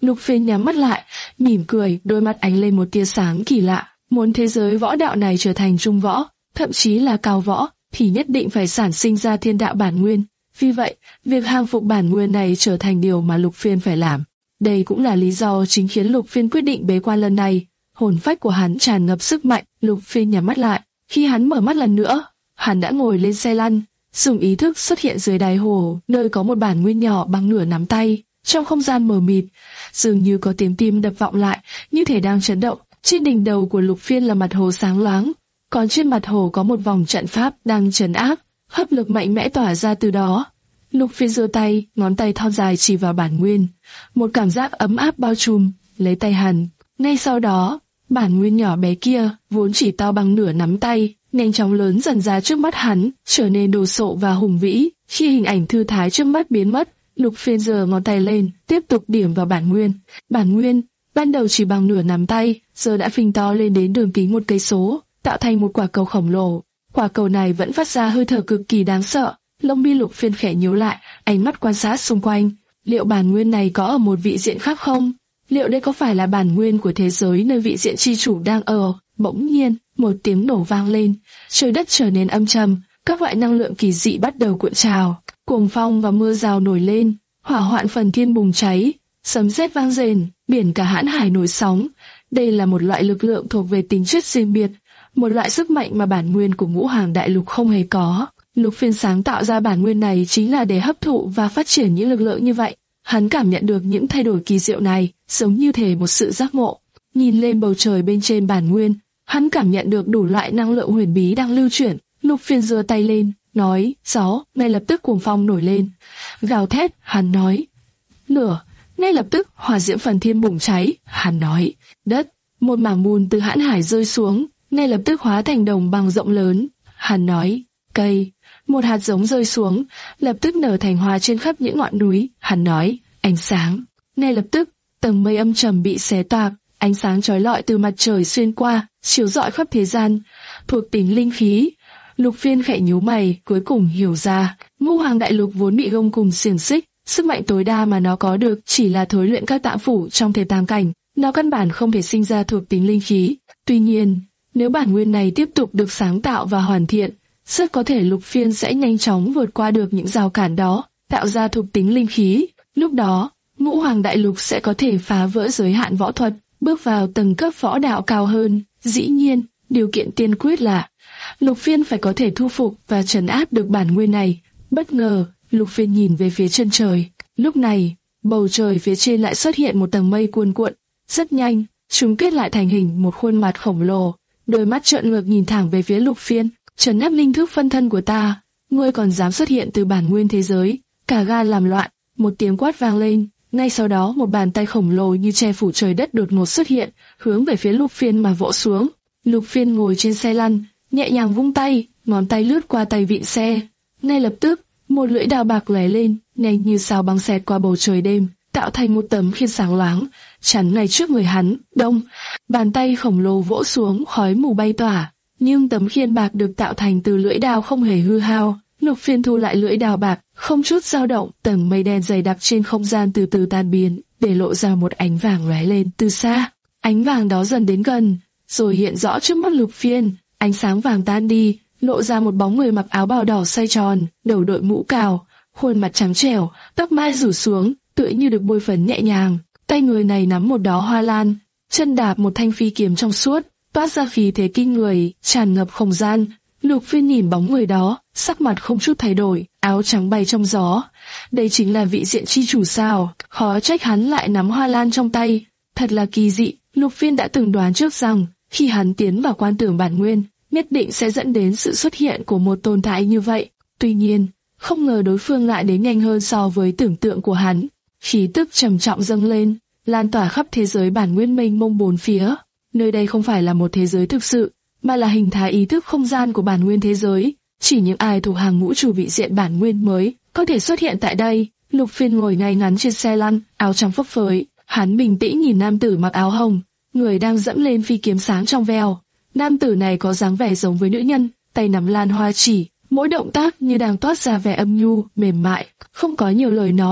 Lục Phiên nhắm mắt lại, mỉm cười, đôi mắt ánh lên một tia sáng kỳ lạ. Muốn thế giới võ đạo này trở thành trung võ, thậm chí là cao võ, thì nhất định phải sản sinh ra thiên đạo bản nguyên. Vì vậy, việc hàng phục bản nguyên này trở thành điều mà Lục Phiên phải làm. Đây cũng là lý do chính khiến Lục Phiên quyết định bế quan lần này. Hồn phách của hắn tràn ngập sức mạnh. Lục Phiên nhắm mắt lại. Khi hắn mở mắt lần nữa, hắn đã ngồi lên xe lăn, dùng ý thức xuất hiện dưới đáy hồ, nơi có một bản nguyên nhỏ bằng nửa nắm tay. Trong không gian mờ mịt, dường như có tiếng tim đập vọng lại, như thể đang chấn động. Trên đỉnh đầu của Lục Phiên là mặt hồ sáng loáng, còn trên mặt hồ có một vòng trận pháp đang trấn áp, hấp lực mạnh mẽ tỏa ra từ đó. Lục Phiên giơ tay, ngón tay thon dài chỉ vào bản nguyên, một cảm giác ấm áp bao trùm lấy tay hắn. Ngay sau đó, bản nguyên nhỏ bé kia, vốn chỉ to bằng nửa nắm tay, nhanh chóng lớn dần ra trước mắt hắn, trở nên đồ sộ và hùng vĩ. Khi hình ảnh thư thái trước mắt biến mất, Lục Phiên giơ ngón tay lên, tiếp tục điểm vào bản nguyên. Bản nguyên ban đầu chỉ bằng nửa nắm tay, giờ đã phình to lên đến đường kính một cây số, tạo thành một quả cầu khổng lồ. Quả cầu này vẫn phát ra hơi thở cực kỳ đáng sợ. Lông mi Lục Phiên khẽ nhíu lại, ánh mắt quan sát xung quanh. Liệu bản nguyên này có ở một vị diện khác không? Liệu đây có phải là bản nguyên của thế giới nơi vị diện chi chủ đang ở? Bỗng nhiên, một tiếng nổ vang lên, trời đất trở nên âm trầm, các loại năng lượng kỳ dị bắt đầu cuộn trào, cuồng phong và mưa rào nổi lên, hỏa hoạn phần thiên bùng cháy, sấm sét vang rền, biển cả hãn hải nổi sóng. Đây là một loại lực lượng thuộc về tính chất riêng biệt, một loại sức mạnh mà bản nguyên của Ngũ Hoàng Đại Lục không hề có. Lục Phiên sáng tạo ra bản nguyên này chính là để hấp thụ và phát triển những lực lượng như vậy. Hắn cảm nhận được những thay đổi kỳ diệu này, giống như thể một sự giác ngộ. Nhìn lên bầu trời bên trên bản nguyên, hắn cảm nhận được đủ loại năng lượng huyền bí đang lưu chuyển. Lục Phiên giơ tay lên, nói, gió, ngay lập tức cuồng phong nổi lên. Gào thét, hắn nói, lửa, ngay lập tức hỏa diễm phần thiên bùng cháy, hắn nói, đất, một mảng bùn từ hãn hải rơi xuống, ngay lập tức hóa thành đồng bằng rộng lớn, hắn nói, cây, một hạt giống rơi xuống, lập tức nở thành hoa trên khắp những ngọn núi, hắn nói, ánh sáng, ngay lập tức, tầng mây âm trầm bị xé toạc, ánh sáng chói lọi từ mặt trời xuyên qua, chiếu rọi khắp thế gian, thuộc tính linh khí. Lục Phiên khẽ nhíu mày, cuối cùng hiểu ra, Ngũ Hoàng Đại Lục vốn bị gông cùng xiềng xích, sức mạnh tối đa mà nó có được chỉ là thối luyện các tạng phủ trong thể tam cảnh, nó căn bản không thể sinh ra thuộc tính linh khí. Tuy nhiên, nếu bản nguyên này tiếp tục được sáng tạo và hoàn thiện, rất có thể Lục Phiên sẽ nhanh chóng vượt qua được những rào cản đó, tạo ra thuộc tính linh khí. Lúc đó, Ngũ Hoàng Đại Lục sẽ có thể phá vỡ giới hạn võ thuật, bước vào tầng cấp võ đạo cao hơn. Dĩ nhiên, điều kiện tiên quyết là Lục Phiên phải có thể thu phục và trấn áp được bản nguyên này. Bất ngờ, Lục Phiên nhìn về phía chân trời. Lúc này, bầu trời phía trên lại xuất hiện một tầng mây cuồn cuộn. Rất nhanh, chúng kết lại thành hình một khuôn mặt khổng lồ. Đôi mắt trợn ngược nhìn thẳng về phía Lục Phiên. Trấn áp linh thức phân thân của ta, ngươi còn dám xuất hiện từ bản nguyên thế giới? Cả gan làm loạn. Một tiếng quát vang lên. Ngay sau đó một bàn tay khổng lồ như che phủ trời đất đột ngột xuất hiện, hướng về phía Lục Phiên mà vỗ xuống. Lục Phiên ngồi trên xe lăn, nhẹ nhàng vung tay, ngón tay lướt qua tay vịn xe. Ngay lập tức, một lưỡi đao bạc lóe lên, nhanh như sao băng xẹt qua bầu trời đêm, tạo thành một tấm khiên sáng loáng, chắn ngay trước người hắn. Đông, bàn tay khổng lồ vỗ xuống, khói mù bay tỏa, nhưng tấm khiên bạc được tạo thành từ lưỡi đao không hề hư hao. Lục Phiên thu lại lưỡi đao bạc, không chút dao động, tầng mây đen dày đặc trên không gian từ từ tan biến, để lộ ra một ánh vàng lóe lên từ xa. Ánh vàng đó dần đến gần, rồi hiện rõ trước mắt Lục Phiên. Ánh sáng vàng tan đi, lộ ra một bóng người mặc áo bào đỏ xoay tròn, đầu đội mũ cào, khuôn mặt trắng trẻo, tóc mai rủ xuống, tựa như được bôi phấn nhẹ nhàng. Tay người này nắm một đóa hoa lan, chân đạp một thanh phi kiếm trong suốt, toát ra khí thế kinh người, tràn ngập không gian. Lục Phiên nhìn bóng người đó, sắc mặt không chút thay đổi, áo trắng bay trong gió. Đây chính là vị diện chi chủ sao? Khó trách hắn lại nắm hoa lan trong tay. Thật là kỳ dị. Lục Phiên đã từng đoán trước rằng, khi hắn tiến vào quan tưởng bản nguyên, nhất định sẽ dẫn đến sự xuất hiện của một tồn tại như vậy. Tuy nhiên, không ngờ đối phương lại đến nhanh hơn so với tưởng tượng của hắn. Khí tức trầm trọng dâng lên, lan tỏa khắp thế giới bản nguyên mênh mông bốn phía. Nơi đây không phải là một thế giới thực sự, mà là hình thái ý thức không gian của bản nguyên thế giới. Chỉ những ai thuộc hàng ngũ chủ vị diện bản nguyên mới có thể xuất hiện tại đây. Lục Phiên ngồi ngay ngắn trên xe lăn, áo trắng phấp phới. Hắn bình tĩnh nhìn nam tử mặc áo hồng, người đang dẫm lên phi kiếm sáng trong veo. Nam tử này có dáng vẻ giống với nữ nhân, tay nắm lan hoa chỉ, mỗi động tác như đang toát ra vẻ âm nhu, mềm mại. Không có nhiều lời nói,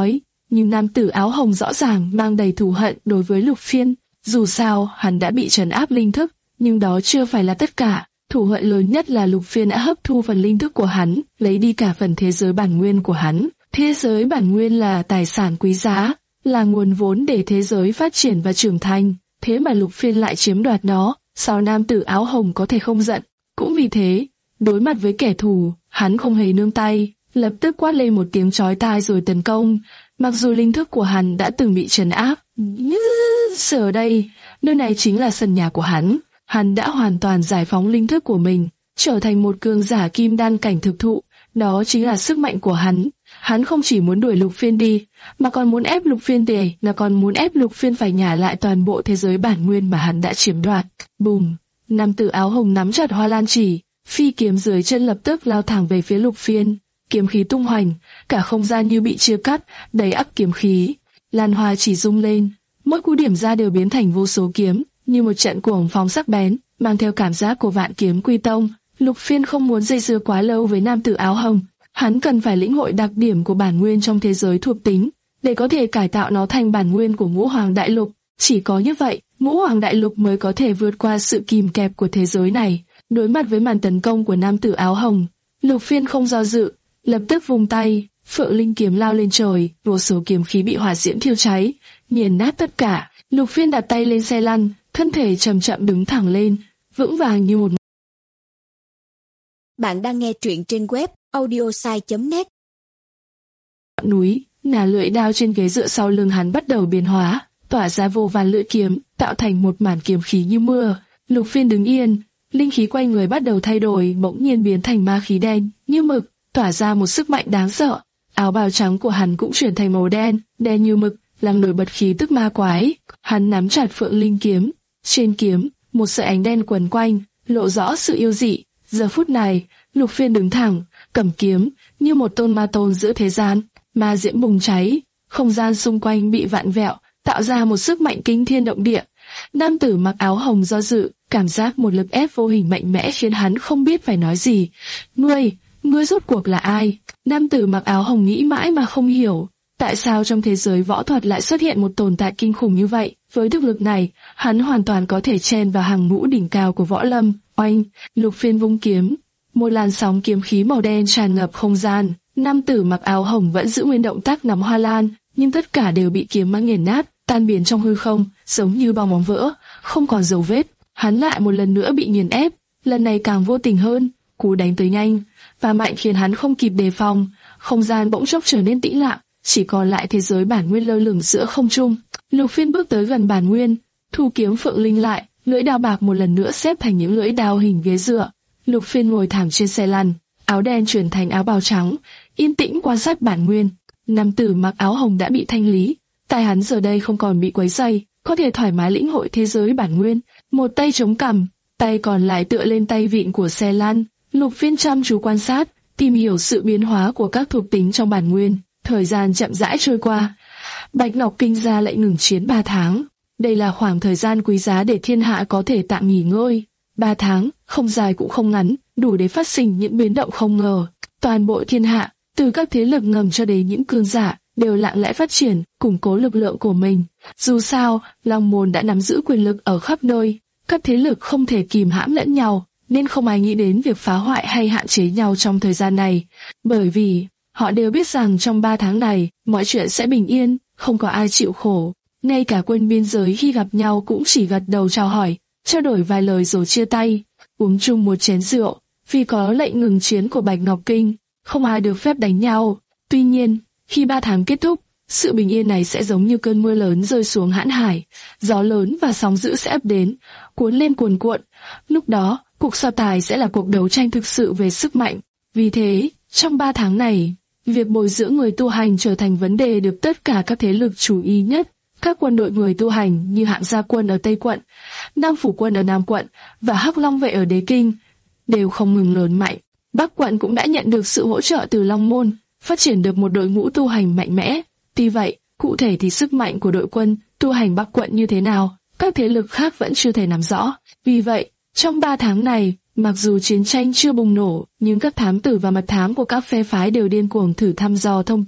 nhưng nam tử áo hồng rõ ràng mang đầy thù hận đối với Lục Phiên. Dù sao, hắn đã bị trấn áp linh thức, nhưng đó chưa phải là tất cả. Thù hận lớn nhất là Lục Phiên đã hấp thu phần linh thức của hắn, lấy đi cả phần thế giới bản nguyên của hắn. Thế giới bản nguyên là tài sản quý giá, là nguồn vốn để thế giới phát triển và trưởng thành. Thế mà Lục Phiên lại chiếm đoạt nó, sao nam tử áo hồng có thể không giận? Cũng vì thế, đối mặt với kẻ thù, hắn không hề nương tay, lập tức quát lên một tiếng chói tai rồi tấn công. Mặc dù linh thức của hắn đã từng bị trấn áp, giờ đây, nơi này chính là sân nhà của hắn. Hắn đã hoàn toàn giải phóng linh thức của mình, trở thành một cường giả kim đan cảnh thực thụ. Đó chính là sức mạnh của hắn. Hắn không chỉ muốn đuổi Lục Phiên đi, mà còn muốn ép Lục Phiên tề, là còn muốn ép Lục Phiên phải nhả lại toàn bộ thế giới bản nguyên mà hắn đã chiếm đoạt. Bùm! Nam tử áo hồng nắm chặt hoa lan chỉ, phi kiếm dưới chân lập tức lao thẳng về phía Lục Phiên. Kiếm khí tung hoành, cả không gian như bị chia cắt, đầy ắp kiếm khí. Lan hoa chỉ rung lên, mỗi cú điểm ra đều biến thành vô số kiếm, như một trận cuồng phong sắc bén, mang theo cảm giác của vạn kiếm quy tông. Lục Phiên không muốn dây dưa quá lâu với nam tử áo hồng, hắn cần phải lĩnh hội đặc điểm của bản nguyên trong thế giới thuộc tính, để có thể cải tạo nó thành bản nguyên của Ngũ Hoàng Đại Lục. Chỉ có như vậy, Ngũ Hoàng Đại Lục mới có thể vượt qua sự kìm kẹp của thế giới này. Đối mặt với màn tấn công của nam tử áo hồng, Lục Phiên không do dự, lập tức vung tay, Phượng Linh kiếm lao lên trời, vô số kiếm khí bị hỏa diễm thiêu cháy, nghiền nát tất cả. Lục Phiên đặt tay lên xe lăn, thân thể chậm chậm đứng thẳng lên, vững vàng như một. Bạn đang nghe truyện trên web audiosai chấm net. Núi, nà lưỡi đao trên ghế dựa sau lưng hắn bắt đầu biến hóa, tỏa ra vô vàn lưỡi kiếm, tạo thành một màn kiếm khí như mưa. Lục Phiên đứng yên, linh khí quanh người bắt đầu thay đổi, bỗng nhiên biến thành ma khí đen như mực, tỏa ra một sức mạnh đáng sợ. Áo bào trắng của hắn cũng chuyển thành màu đen, đen như mực, làm nổi bật khí tức ma quái. Hắn nắm chặt Phượng Linh kiếm, trên kiếm, một sợi ánh đen quấn quanh, lộ rõ sự yêu dị. Giờ phút này, Lục Phiên đứng thẳng, cầm kiếm, như một tôn ma tôn giữa thế gian. Ma diễm bùng cháy, không gian xung quanh bị vặn vẹo, tạo ra một sức mạnh kinh thiên động địa. Nam tử mặc áo hồng do dự, cảm giác một lực ép vô hình mạnh mẽ khiến hắn không biết phải nói gì. Ngươi, ngươi rốt cuộc là ai? Nam tử mặc áo hồng nghĩ mãi mà không hiểu, tại sao trong thế giới võ thuật lại xuất hiện một tồn tại kinh khủng như vậy. Với thực lực này, hắn hoàn toàn có thể chen vào hàng ngũ đỉnh cao của võ lâm. Oanh, Lục Phiên vung kiếm, một làn sóng kiếm khí màu đen tràn ngập không gian. Nam tử mặc áo hồng vẫn giữ nguyên động tác nắm hoa lan, nhưng tất cả đều bị kiếm mang nghiền nát, tan biến trong hư không, giống như bong bóng vỡ, không còn dấu vết. Hắn lại một lần nữa bị nghiền ép, lần này càng vô tình hơn. Cú đánh tới nhanh và mạnh khiến hắn không kịp đề phòng, không gian bỗng chốc trở nên tĩnh lặng, chỉ còn lại thế giới bản nguyên lơ lửng giữa không trung. Lục Phiên bước tới gần bản nguyên, thu kiếm Phượng Linh lại, lưỡi đao bạc một lần nữa xếp thành những lưỡi đao hình ghế dựa. Lục Phiên ngồi thẳng trên xe lăn, áo đen chuyển thành áo bào trắng, yên tĩnh quan sát bản nguyên. Nam tử mặc áo hồng đã bị thanh lý, tai hắn giờ đây không còn bị quấy rầy, có thể thoải mái lĩnh hội thế giới bản nguyên. Một tay chống cằm, tay còn lại tựa lên tay vịn của xe lăn. Lục Phiên chăm chú quan sát, tìm hiểu sự biến hóa của các thuộc tính trong bản nguyên. Thời gian chậm rãi trôi qua, Bạch Ngọc Kinh ra lệnh ngừng chiến ba tháng. Đây là khoảng thời gian quý giá để thiên hạ có thể tạm nghỉ ngơi. Ba tháng, không dài cũng không ngắn, đủ để phát sinh những biến động không ngờ. Toàn bộ thiên hạ, từ các thế lực ngầm cho đến những cường giả, đều lặng lẽ phát triển, củng cố lực lượng của mình. Dù sao, Long Môn đã nắm giữ quyền lực ở khắp nơi, các thế lực không thể kìm hãm lẫn nhau, nên không ai nghĩ đến việc phá hoại hay hạn chế nhau trong thời gian này. Bởi vì, họ đều biết rằng trong ba tháng này, mọi chuyện sẽ bình yên, không có ai chịu khổ. Ngay cả quân biên giới khi gặp nhau cũng chỉ gật đầu chào hỏi, trao đổi vài lời rồi chia tay, uống chung một chén rượu. Vì có lệnh ngừng chiến của Bạch Ngọc Kinh, không ai được phép đánh nhau. Tuy nhiên, khi ba tháng kết thúc, sự bình yên này sẽ giống như cơn mưa lớn rơi xuống hãn hải, gió lớn và sóng dữ sẽ ập đến, cuốn lên cuồn cuộn. Lúc đó, cuộc so tài sẽ là cuộc đấu tranh thực sự về sức mạnh. Vì thế, trong ba tháng này, việc bồi dưỡng người tu hành trở thành vấn đề được tất cả các thế lực chú ý nhất. Các quân đội người tu hành như Hạng Gia quân ở Tây quận, Nam Phủ quân ở Nam quận và Hắc Long vệ ở Đế Kinh đều không ngừng lớn mạnh. Bắc quận cũng đã nhận được sự hỗ trợ từ Long Môn, phát triển được một đội ngũ tu hành mạnh mẽ. Tuy vậy, cụ thể thì sức mạnh của đội quân tu hành Bắc quận như thế nào, các thế lực khác vẫn chưa thể nắm rõ. Vì vậy, trong ba tháng này, mặc dù chiến tranh chưa bùng nổ, nhưng các thám tử và mật thám của các phe phái đều điên cuồng thử thăm dò thông tin,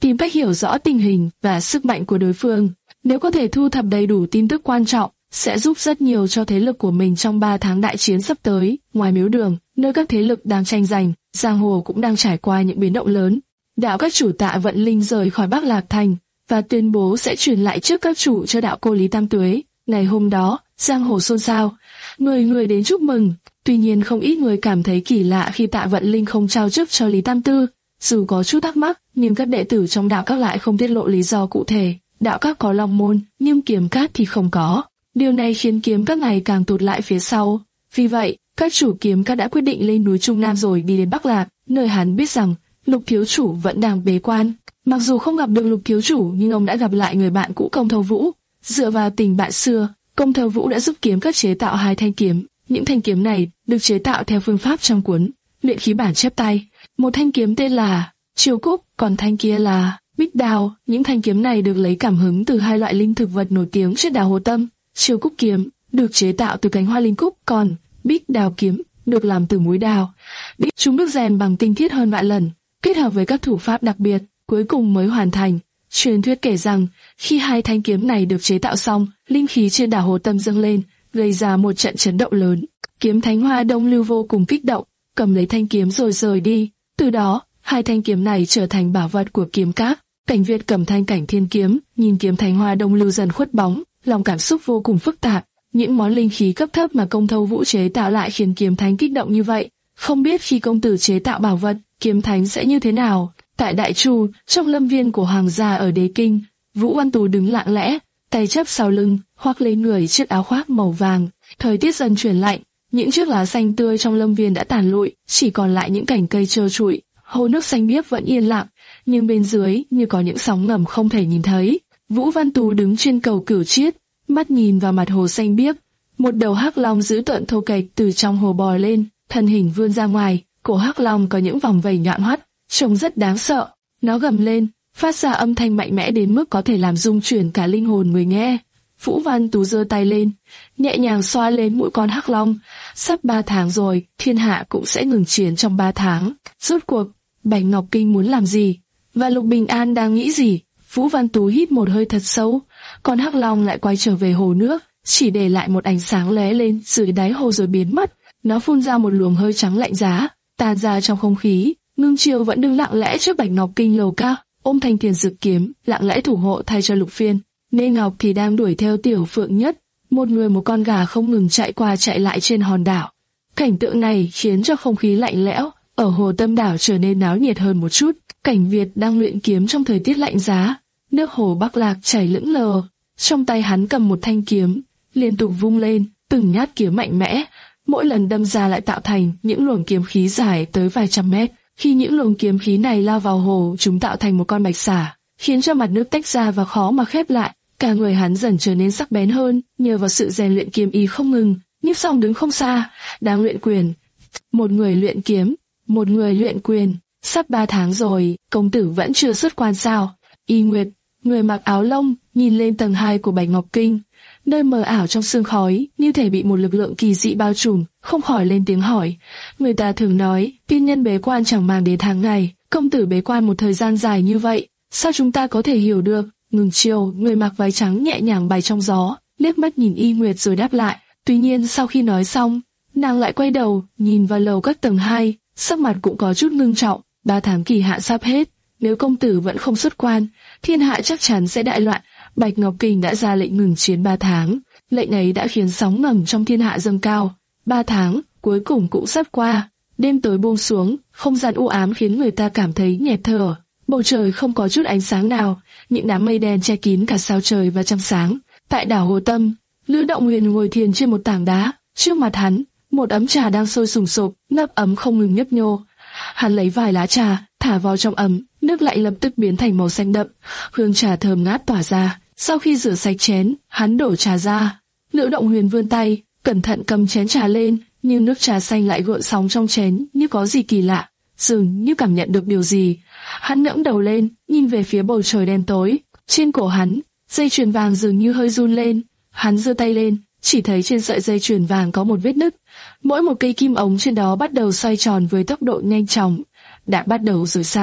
tìm cách hiểu rõ tình hình và sức mạnh của đối phương. Nếu có thể thu thập đầy đủ tin tức quan trọng, sẽ giúp rất nhiều cho thế lực của mình trong ba tháng đại chiến sắp tới. Ngoài miếu đường, nơi các thế lực đang tranh giành, giang hồ cũng đang trải qua những biến động lớn. Đạo các chủ Tạ Vận Linh rời khỏi Bắc Lạc Thành và tuyên bố sẽ truyền lại trước các chủ cho đạo cô Lý Tam Tuế. Ngày hôm đó, giang hồ xôn xao, người người đến chúc mừng. Tuy nhiên không ít người cảm thấy kỳ lạ khi Tạ Vận Linh không trao chức cho Lý Tam Tư. Dù có chút thắc mắc, nhưng các đệ tử trong đạo các lại không tiết lộ lý do cụ thể. Đạo các có long môn, nhưng kiếm các thì không có. Điều này khiến kiếm các ngày càng tụt lại phía sau. Vì vậy, các chủ kiếm các đã quyết định lên núi Trung Nam rồi đi đến Bắc Lạc, nơi hắn biết rằng Lục thiếu chủ vẫn đang bế quan. Mặc dù không gặp được Lục thiếu chủ, nhưng ông đã gặp lại người bạn cũ Công Thâu Vũ. Dựa vào tình bạn xưa, Công Thâu Vũ đã giúp kiếm các chế tạo hai thanh kiếm. Những thanh kiếm này được chế tạo theo phương pháp trong cuốn Luyện khí bản chép tay. Một thanh kiếm tên là Triều Cúc, còn thanh kia là Bích Đào. Những thanh kiếm này được lấy cảm hứng từ hai loại linh thực vật nổi tiếng trên đảo Hồ Tâm. Triều Cúc kiếm được chế tạo từ cánh hoa linh cúc, còn Bích Đào kiếm được làm từ muối đào. Chúng được rèn bằng tinh khiết hơn vạn lần, kết hợp với các thủ pháp đặc biệt, cuối cùng mới hoàn thành. Truyền thuyết kể rằng, khi hai thanh kiếm này được chế tạo xong, linh khí trên đảo Hồ Tâm dâng lên, gây ra một trận chấn động lớn. Kiếm Thánh Hoa Đông Lưu vô cùng kích động, cầm lấy thanh kiếm rồi rời đi. Từ đó, hai thanh kiếm này trở thành bảo vật của kiếm các. Cảnh Việt cầm thanh Cảnh Thiên kiếm, nhìn kiếm Thánh Hoa Đông Lưu dần khuất bóng, lòng cảm xúc vô cùng phức tạp. Những món linh khí cấp thấp mà Công Thâu Vũ chế tạo lại khiến kiếm thánh kích động như vậy. Không biết khi công tử chế tạo bảo vật, kiếm thánh sẽ như thế nào? Tại Đại Chu, trong lâm viên của hoàng gia ở Đế Kinh, Vũ Văn Tú đứng lặng lẽ, tay chắp sau lưng, khoác lên người chiếc áo khoác màu vàng. Thời tiết dần chuyển lạnh, những chiếc lá xanh tươi trong lâm viên đã tàn lụi, chỉ còn lại những cành cây trơ trụi. Hồ nước xanh biếc vẫn yên lặng, nhưng bên dưới như có những sóng ngầm không thể nhìn thấy. Vũ Văn Tú đứng trên cầu Cửu Chiết, mắt nhìn vào mặt hồ xanh biếc. Một đầu hắc long dữ tợn thô kệch từ trong hồ bò lên, thân hình vươn ra ngoài. Cổ hắc long có những vòng vảy nhọn hoắt, trông rất đáng sợ. Nó gầm lên, phát ra âm thanh mạnh mẽ đến mức có thể làm rung chuyển cả linh hồn người nghe. Vũ Văn Tú giơ tay lên, nhẹ nhàng xoa lên mũi con hắc long. Sắp ba tháng rồi, thiên hạ cũng sẽ ngừng chiến trong ba tháng. Rốt cuộc, Bạch Ngọc Kinh muốn làm gì? Và Lục Bình An đang nghĩ gì? Vũ Văn Tú hít một hơi thật sâu. Con hắc long lại quay trở về hồ nước, chỉ để lại một ánh sáng lóe lên dưới đáy hồ rồi biến mất. Nó phun ra một luồng hơi trắng lạnh giá, tan ra trong không khí. Ngưng Chiêu vẫn đứng lặng lẽ trước Bạch Ngọc Kinh lầu cao, ôm thanh tiền dực kiếm, lặng lẽ thủ hộ thay cho Lục Phiên. Nê Ngọc thì đang đuổi theo Tiểu Phượng Nhất, một người một con gà không ngừng chạy qua chạy lại trên hòn đảo. Cảnh tượng này khiến cho không khí lạnh lẽo ở hồ Tâm đảo trở nên náo nhiệt hơn một chút. Cảnh Việt đang luyện kiếm trong thời tiết lạnh giá, nước hồ Bắc Lạc chảy lững lờ, trong tay hắn cầm một thanh kiếm, liên tục vung lên, từng nhát kiếm mạnh mẽ, mỗi lần đâm ra lại tạo thành những luồng kiếm khí dài tới vài trăm mét. Khi những luồng kiếm khí này lao vào hồ, chúng tạo thành một con bạch xà, khiến cho mặt nước tách ra và khó mà khép lại. Cả người hắn dần trở nên sắc bén hơn, nhờ vào sự rèn luyện kiếm ý không ngừng. Nhiếp Song đứng không xa, đang luyện quyền. Một người luyện kiếm, một người luyện quyền. Sắp ba tháng rồi, công tử vẫn chưa xuất quan sao? Y Nguyệt, người mặc áo lông, nhìn lên tầng hai của Bạch Ngọc Kinh, nơi mờ ảo trong sương khói, như thể bị một lực lượng kỳ dị bao trùm, không khỏi lên tiếng hỏi. Người ta thường nói, tiên nhân bế quan chẳng màng đến tháng ngày, công tử bế quan một thời gian dài như vậy, sao chúng ta có thể hiểu được? Ngừng Chiêu, người mặc váy trắng nhẹ nhàng bay trong gió, liếc mắt nhìn Y Nguyệt rồi đáp lại. Tuy nhiên sau khi nói xong, nàng lại quay đầu, nhìn vào lầu các tầng hai, sắc mặt cũng có chút ngưng trọng. Ba tháng kỳ hạn sắp hết, nếu công tử vẫn không xuất quan, thiên hạ chắc chắn sẽ đại loạn. Bạch Ngọc Kinh đã ra lệnh ngừng chiến ba tháng, lệnh ấy đã khiến sóng ngầm trong thiên hạ dâng cao. Ba tháng cuối cùng cũng sắp qua, đêm tối buông xuống, không gian u ám khiến người ta cảm thấy nghẹt thở. Bầu trời không có chút ánh sáng nào, những đám mây đen che kín cả sao trời và trăng sáng. Tại đảo Hồ Tâm, Lữ Động Huyền ngồi thiền trên một tảng đá, trước mặt hắn, một ấm trà đang sôi sùng sục, nắp ấm không ngừng nhấp nhô. Hắn lấy vài lá trà, thả vào trong ấm, nước lạnh lập tức biến thành màu xanh đậm, hương trà thơm ngát tỏa ra. Sau khi rửa sạch chén, hắn đổ trà ra. Lữ Động Huyền vươn tay, cẩn thận cầm chén trà lên, nhưng nước trà xanh lại gợn sóng trong chén như có gì kỳ lạ, dường như cảm nhận được điều gì. Hắn ngẩng đầu lên, nhìn về phía bầu trời đen tối. Trên cổ hắn, dây chuyền vàng dường như hơi run lên. Hắn giơ tay lên, chỉ thấy trên sợi dây chuyền vàng có một vết nứt. Mỗi một cây kim ống trên đó bắt đầu xoay tròn với tốc độ nhanh chóng. Đã bắt đầu rồi sao?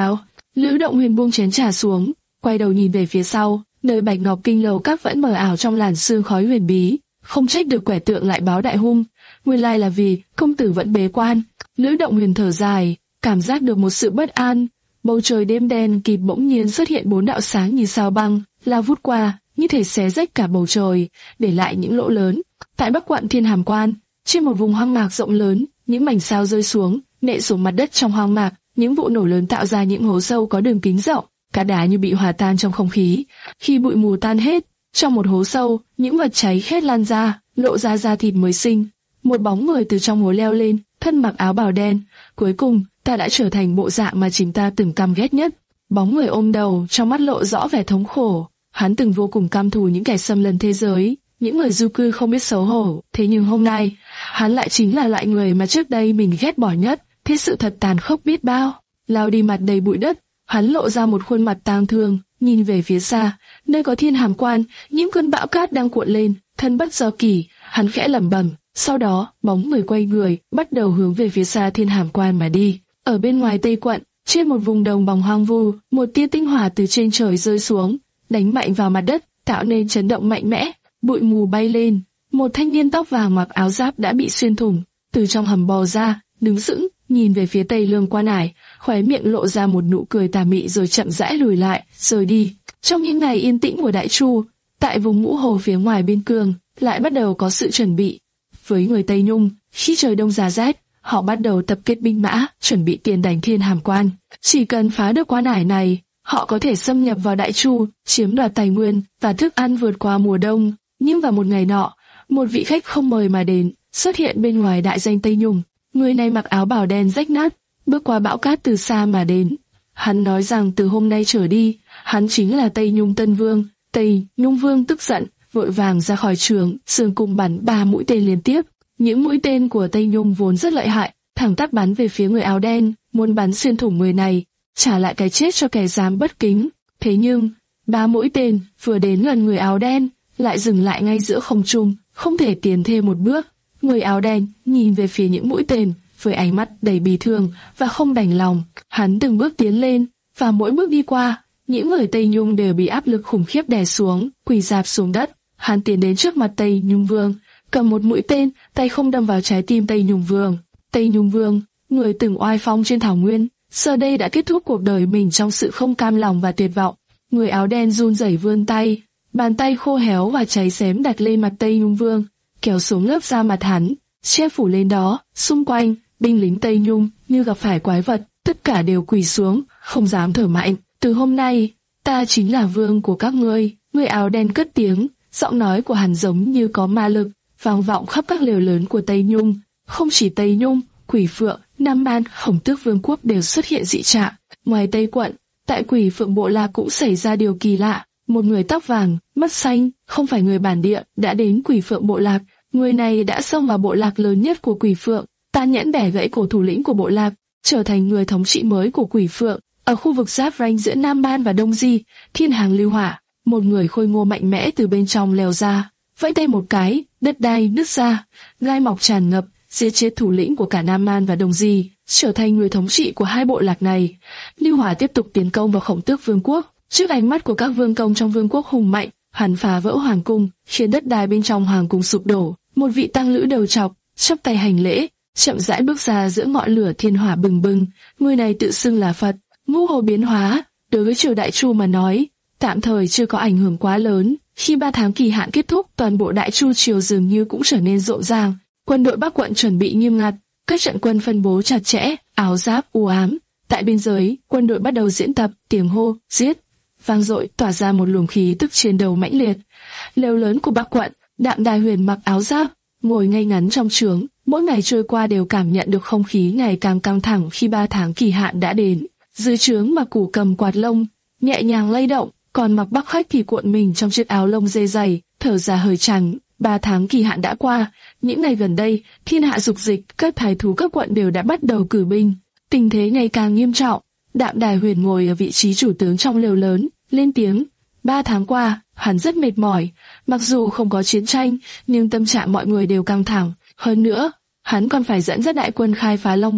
Lữ Động Huyền buông chén trà xuống, quay đầu nhìn về phía sau, nơi Bạch Ngọc Kinh lầu các vẫn mờ ảo trong làn sương khói huyền bí. Không trách được quẻ tượng lại báo đại hung, nguyên lai là vì công tử vẫn bế quan. Lữ Động Huyền thở dài, cảm giác được một sự bất an. Bầu trời đêm đen kịt bỗng nhiên xuất hiện bốn đạo sáng như sao băng, lao vút qua, như thể xé rách cả bầu trời, để lại những lỗ lớn. Tại Bắc Quận Thiên Hàm Quan, trên một vùng hoang mạc rộng lớn, những mảnh sao rơi xuống, nện xuống mặt đất trong hoang mạc. Những vụ nổ lớn tạo ra những hố sâu có đường kính rộng, cả đá như bị hòa tan trong không khí. Khi bụi mù tan hết, trong một hố sâu, những vật cháy khét lan ra, lộ ra da thịt mới sinh. Một bóng người từ trong hố leo lên, thân mặc áo bào đen. Cuối cùng, ta đã trở thành bộ dạng mà chính ta từng căm ghét nhất. Bóng người ôm đầu, trong mắt lộ rõ vẻ thống khổ. Hắn từng vô cùng căm thù những kẻ xâm lấn thế giới, những người du cư không biết xấu hổ. Thế nhưng hôm nay, hắn lại chính là loại người mà trước đây mình ghét bỏ nhất. Thế sự thật tàn khốc biết bao. Lao đi mặt đầy bụi đất, hắn lộ ra một khuôn mặt tang thương, nhìn về phía xa, nơi có Thiên Hàm Quan, những cơn bão cát đang cuộn lên, thân bất do kỷ. Hắn khẽ lẩm bẩm. Sau đó, bóng người quay người, bắt đầu hướng về phía xa Thiên Hàm Quan mà đi. Ở bên ngoài Tây Quận, trên một vùng đồng bằng hoang vu, một tia tinh hỏa từ trên trời rơi xuống, đánh mạnh vào mặt đất, tạo nên chấn động mạnh mẽ. Bụi mù bay lên, một thanh niên tóc vàng mặc áo giáp đã bị xuyên thủng, từ trong hầm bò ra, đứng sững, nhìn về phía Tây Lương Quan Ải, khóe miệng lộ ra một nụ cười tà mị rồi chậm rãi lùi lại, rời đi. Trong những ngày yên tĩnh của Đại Chu, tại vùng Ngũ Hồ phía ngoài biên cương, lại bắt đầu có sự chuẩn bị. Với người Tây Nhung, khi trời đông giá rét, họ bắt đầu tập kết binh mã, chuẩn bị tiền đánh Thiên Hàm Quan. Chỉ cần phá được quan ải này, họ có thể xâm nhập vào Đại Chu, chiếm đoạt tài nguyên và thức ăn vượt qua mùa đông. Nhưng vào một ngày nọ, một vị khách không mời mà đến, xuất hiện bên ngoài đại danh Tây Nhung. Người này mặc áo bào đen rách nát, bước qua bão cát từ xa mà đến. Hắn nói rằng từ hôm nay trở đi, hắn chính là Tây Nhung Tân Vương. Tây Nhung Vương tức giận, vội vàng ra khỏi trường, sườn cùng bắn ba mũi tên liên tiếp. Những mũi tên của Tây Nhung vốn rất lợi hại, thẳng tắp bắn về phía người áo đen, muốn bắn xuyên thủng người này, trả lại cái chết cho kẻ dám bất kính. Thế nhưng, ba mũi tên vừa đến gần người áo đen, lại dừng lại ngay giữa không trung, không thể tiến thêm một bước. Người áo đen nhìn về phía những mũi tên với ánh mắt đầy bi thương và không đành lòng. Hắn từng bước tiến lên, và mỗi bước đi qua, những người Tây Nhung đều bị áp lực khủng khiếp đè xuống, quỳ rạp xuống đất. Hắn tiến đến trước mặt Tây Nhung Vương, cầm một mũi tên, tay không đâm vào trái tim Tây Nhung Vương. Tây Nhung Vương, người từng oai phong trên thảo nguyên, giờ đây đã kết thúc cuộc đời mình trong sự không cam lòng và tuyệt vọng. Người áo đen run rẩy vươn tay, bàn tay khô héo và cháy xém đặt lên mặt Tây Nhung Vương, kéo xuống lớp da mặt hắn, che phủ lên đó. Xung quanh, binh lính Tây Nhung như gặp phải quái vật, tất cả đều quỳ xuống, không dám thở mạnh. Từ hôm nay, ta chính là vương của các ngươi. Người áo đen cất tiếng, giọng nói của hắn giống như có ma lực, vang vọng khắp các lều lớn của Tây Nhung. Không chỉ Tây Nhung, Quỷ Phượng, Nam Man, Khổng Tước Vương quốc đều xuất hiện dị trạng. Ngoài Tây Quận, tại Quỷ Phượng bộ lạc cũng xảy ra điều kỳ lạ. Một người tóc vàng, mắt xanh, không phải người bản địa, đã đến Quỷ Phượng bộ lạc. Người này đã xông vào bộ lạc lớn nhất của Quỷ Phượng, tàn nhẫn bẻ gãy cổ thủ lĩnh của bộ lạc, trở thành người thống trị mới của Quỷ Phượng. Ở khu vực giáp ranh giữa Nam Man và Đông Di, thiên hàng lưu hỏa, một người khôi ngô mạnh mẽ từ bên trong leo ra, vẫy tay một cái, đất đai nứt ra, gai mọc tràn ngập, giết chết thủ lĩnh của cả Nam Man và Đông Di, trở thành người thống trị của hai bộ lạc này. Lưu Hỏa tiếp tục tiến công vào Khổng Tước Vương quốc. Trước ánh mắt của các vương công trong vương quốc hùng mạnh, hắn phá vỡ hoàng cung, khiến đất đai bên trong hoàng cung sụp đổ. Một vị tăng lữ đầu trọc, chắp tay hành lễ, chậm rãi bước ra giữa ngọn lửa thiên hỏa bừng bừng. Người này tự xưng là Phật. Ngũ hồ biến hóa, đối với triều Đại Chu mà nói, tạm thời chưa có ảnh hưởng quá lớn. Khi ba tháng kỳ hạn kết thúc, toàn bộ Đại Chu triều dường như cũng trở nên rộn ràng. Quân đội Bắc Quận chuẩn bị nghiêm ngặt, các trận quân phân bố chặt chẽ, áo giáp u ám. Tại biên giới, quân đội bắt đầu diễn tập, tiếng hô, giết, vang dội, tỏa ra một luồng khí tức chiến đấu mãnh liệt. Lều lớn của Bắc Quận, Đạm Đài Huyền mặc áo giáp, ngồi ngay ngắn trong trướng, mỗi ngày trôi qua đều cảm nhận được không khí ngày càng căng thẳng khi ba tháng kỳ hạn đã đến. Dưới trướng mà Củ cầm quạt lông, nhẹ nhàng lay động, còn Mặc Bắc Khách thì cuộn mình trong chiếc áo lông dê dày, thở ra hơi trắng. Ba tháng kỳ hạn đã qua, những ngày gần đây, thiên hạ dục dịch, các thái thú các quận đều đã bắt đầu cử binh. Tình thế ngày càng nghiêm trọng. Đạm Đài Huyền ngồi ở vị trí chủ tướng trong lều lớn, lên tiếng. Ba tháng qua, hắn rất mệt mỏi. Mặc dù không có chiến tranh, nhưng tâm trạng mọi người đều căng thẳng. Hơn nữa, hắn còn phải dẫn dắt đại quân khai phá Long Môn.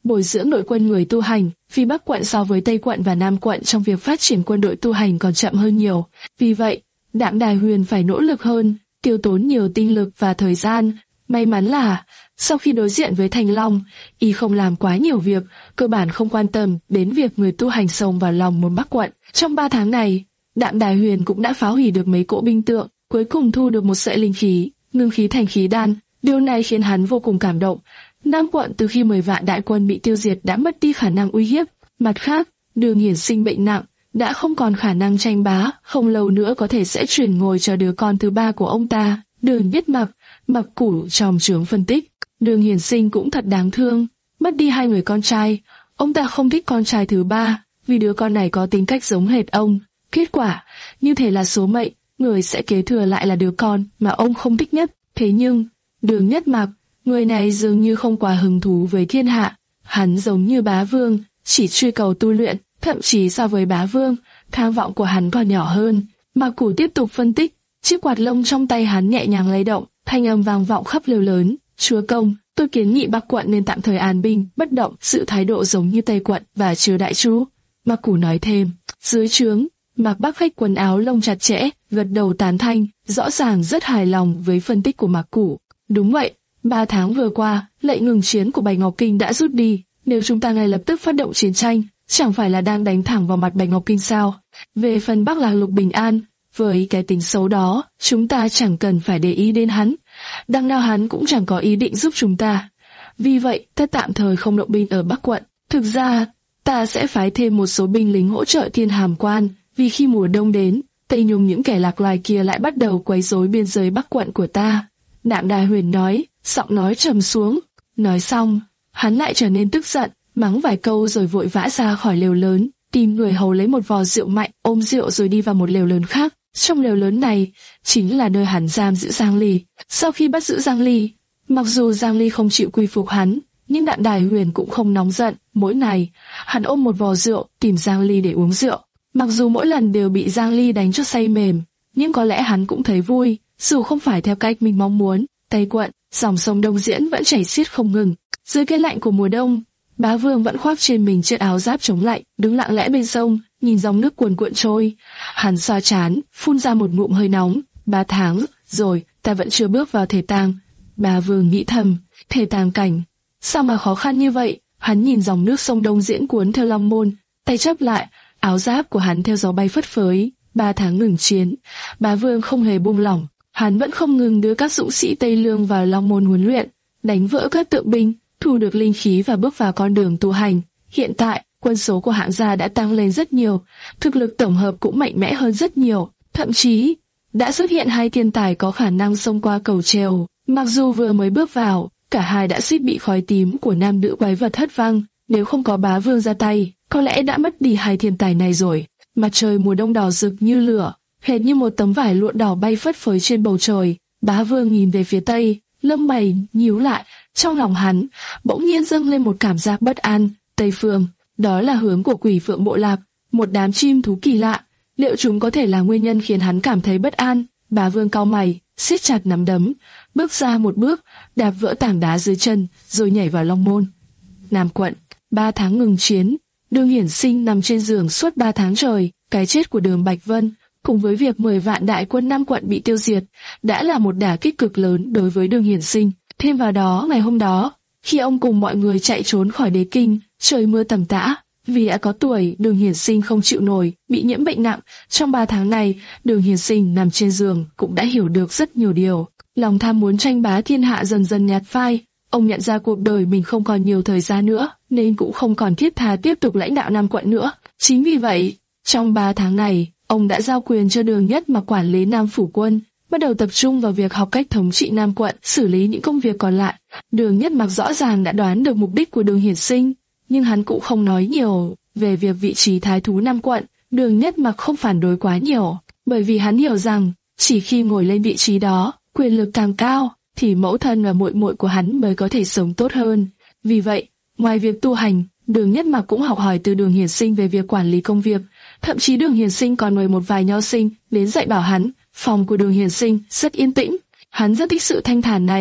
bồi dưỡng đội quân người tu hành, vì Bắc quận so với Tây quận và Nam quận trong việc phát triển quân đội tu hành còn chậm hơn nhiều. Vì vậy, Đạm Đài Huyền phải nỗ lực hơn, tiêu tốn nhiều tinh lực và thời gian. May mắn là, sau khi đối diện với Thành Long, y không làm quá nhiều việc, cơ bản không quan tâm đến việc người tu hành xông vào lòng một Bắc quận. Trong ba tháng này, Đạm Đài Huyền cũng đã phá hủy được mấy cỗ binh tượng, cuối cùng thu được một sợi linh khí, ngưng khí thành khí đan. Điều này khiến hắn vô cùng cảm động. Nam quận từ khi mười vạn đại quân bị tiêu diệt đã mất đi khả năng uy hiếp. Mặt khác, Đường Hiển Sinh bệnh nặng, đã không còn khả năng tranh bá, không lâu nữa có thể sẽ chuyển ngôi cho đứa con thứ ba của ông ta. Đường Biết Mặc, Mặc Củ tròm trướng phân tích, Đường Hiển Sinh cũng thật đáng thương, mất đi hai người con trai. Ông ta không thích con trai thứ ba, vì đứa con này có tính cách giống hệt ông. Kết quả, như thể là số mệnh, người sẽ kế thừa lại là đứa con mà ông không thích nhất. Thế nhưng, Đường Nhất Mặc, người này dường như không quá hứng thú với thiên hạ. Hắn giống như Bá Vương, chỉ truy cầu tu luyện, thậm chí so với Bá Vương, tham vọng của hắn còn nhỏ hơn. Mạc Củ tiếp tục phân tích, chiếc quạt lông trong tay hắn nhẹ nhàng lay động, thanh âm vang vọng khắp lều lớn. Chúa công, tôi kiến nghị Bắc quận nên tạm thời an binh, bất động, sự thái độ giống như Tây quận và Triều Đại Chu. Mạc Củ nói thêm, dưới trướng, Mạc Bắc Khách quần áo lông chặt chẽ, gật đầu tán thanh, rõ ràng rất hài lòng với phân tích của Mạc Củ. Đúng vậy, ba tháng vừa qua, lệnh ngừng chiến của Bạch Ngọc Kinh đã rút đi. Nếu chúng ta ngay lập tức phát động chiến tranh, chẳng phải là đang đánh thẳng vào mặt Bạch Ngọc Kinh sao? Về phần Bắc Lạc Lục bình an, với cái tính xấu đó, chúng ta chẳng cần phải để ý đến hắn. Đằng nào hắn cũng chẳng có ý định giúp chúng ta. Vì vậy, ta tạm thời không động binh ở Bắc quận. Thực ra, ta sẽ phái thêm một số binh lính hỗ trợ Thiên Hàm Quan, vì khi mùa đông đến, Tây Nhung những kẻ lạc loài kia lại bắt đầu quấy rối biên giới Bắc quận của ta. Đạm Đài Huyền nói, giọng nói trầm xuống. Nói xong, hắn lại trở nên tức giận, mắng vài câu rồi vội vã ra khỏi lều lớn, tìm người hầu lấy một vò rượu mạnh, ôm rượu rồi đi vào một lều lớn khác. Trong lều lớn này, chính là nơi hắn giam giữ Giang Ly. Sau khi bắt giữ Giang Ly, mặc dù Giang Ly không chịu quy phục hắn, nhưng Đạm Đài Huyền cũng không nóng giận. Mỗi ngày, hắn ôm một vò rượu, tìm Giang Ly để uống rượu. Mặc dù mỗi lần đều bị Giang Ly đánh cho say mềm, nhưng có lẽ hắn cũng thấy vui, dù không phải theo cách mình mong muốn. Tây quận, dòng sông Đông Diễn vẫn chảy xiết không ngừng. Dưới cái lạnh của mùa đông, Bá Vương vẫn khoác trên mình chiếc áo giáp chống lạnh, đứng lặng lẽ bên sông, nhìn dòng nước cuồn cuộn trôi. Hắn xoa trán, phun ra một ngụm hơi nóng. Ba tháng rồi, ta vẫn chưa bước vào thể tang. Bá Vương nghĩ thầm, thể tang cảnh, sao mà khó khăn như vậy? Hắn nhìn dòng nước sông Đông Diễn cuốn theo Long Môn, tay chắp lại, áo giáp của hắn theo gió bay phất phới. Ba tháng ngừng chiến, Bá Vương không hề buông lỏng. Hắn vẫn không ngừng đưa các dũng sĩ Tây Lương vào Long Môn huấn luyện, đánh vỡ các tượng binh, thu được linh khí và bước vào con đường tu hành. Hiện tại, quân số của hạng gia đã tăng lên rất nhiều, thực lực tổng hợp cũng mạnh mẽ hơn rất nhiều, thậm chí đã xuất hiện hai thiên tài có khả năng xông qua cầu treo. Mặc dù vừa mới bước vào, cả hai đã suýt bị khói tím của nam nữ quái vật hất văng, nếu không có Bá Vương ra tay, có lẽ đã mất đi hai thiên tài này rồi. Mặt trời mùa đông đỏ rực như lửa, hệt như một tấm vải lụa đỏ bay phất phới trên bầu trời. Bá Vương nhìn về phía tây, lông mày nhíu lại, trong lòng hắn bỗng nhiên dâng lên một cảm giác bất an. Tây phương, đó là hướng của Quỷ Phượng bộ lạc, một đám chim thú kỳ lạ, liệu chúng có thể là nguyên nhân khiến hắn cảm thấy bất an? Bá Vương cau mày, siết chặt nắm đấm, bước ra một bước, đạp vỡ tảng đá dưới chân, rồi nhảy vào Long Môn. Nam quận, ba tháng ngừng chiến, Đường Hiển Sinh nằm trên giường suốt ba tháng trời. Cái chết của Đường Bạch Vân cùng với việc mười vạn đại quân Nam quận bị tiêu diệt đã là một đả kích cực lớn đối với Đường Hiển Sinh. Thêm vào đó, ngày hôm đó, khi ông cùng mọi người chạy trốn khỏi đế kinh, trời mưa tầm tã. Vì đã có tuổi, Đường Hiển Sinh không chịu nổi, bị nhiễm bệnh nặng. Trong ba tháng này, Đường Hiển Sinh nằm trên giường cũng đã hiểu được rất nhiều điều. Lòng tham muốn tranh bá thiên hạ dần dần nhạt phai. Ông nhận ra cuộc đời mình không còn nhiều thời gian nữa, nên cũng không còn thiết tha tiếp tục lãnh đạo Nam quận nữa. Chính vì vậy, trong ba tháng này, ông đã giao quyền cho Đường Nhất Mặc quản lý Nam phủ quân, bắt đầu tập trung vào việc học cách thống trị Nam quận, xử lý những công việc còn lại. Đường Nhất Mặc rõ ràng đã đoán được mục đích của Đường Hiển Sinh, nhưng hắn cũng không nói nhiều về việc vị trí thái thú Nam quận. Đường Nhất Mặc không phản đối quá nhiều, bởi vì hắn hiểu rằng chỉ khi ngồi lên vị trí đó, quyền lực càng cao, thì mẫu thân và muội muội của hắn mới có thể sống tốt hơn. Vì vậy, ngoài việc tu hành, Đường Nhất Mặc cũng học hỏi từ Đường Hiển Sinh về việc quản lý công việc. Thậm chí Đường Hiển Sinh còn mời một vài nho sinh đến dạy bảo hắn. Phòng của Đường Hiển Sinh rất yên tĩnh, hắn rất thích sự thanh thản này.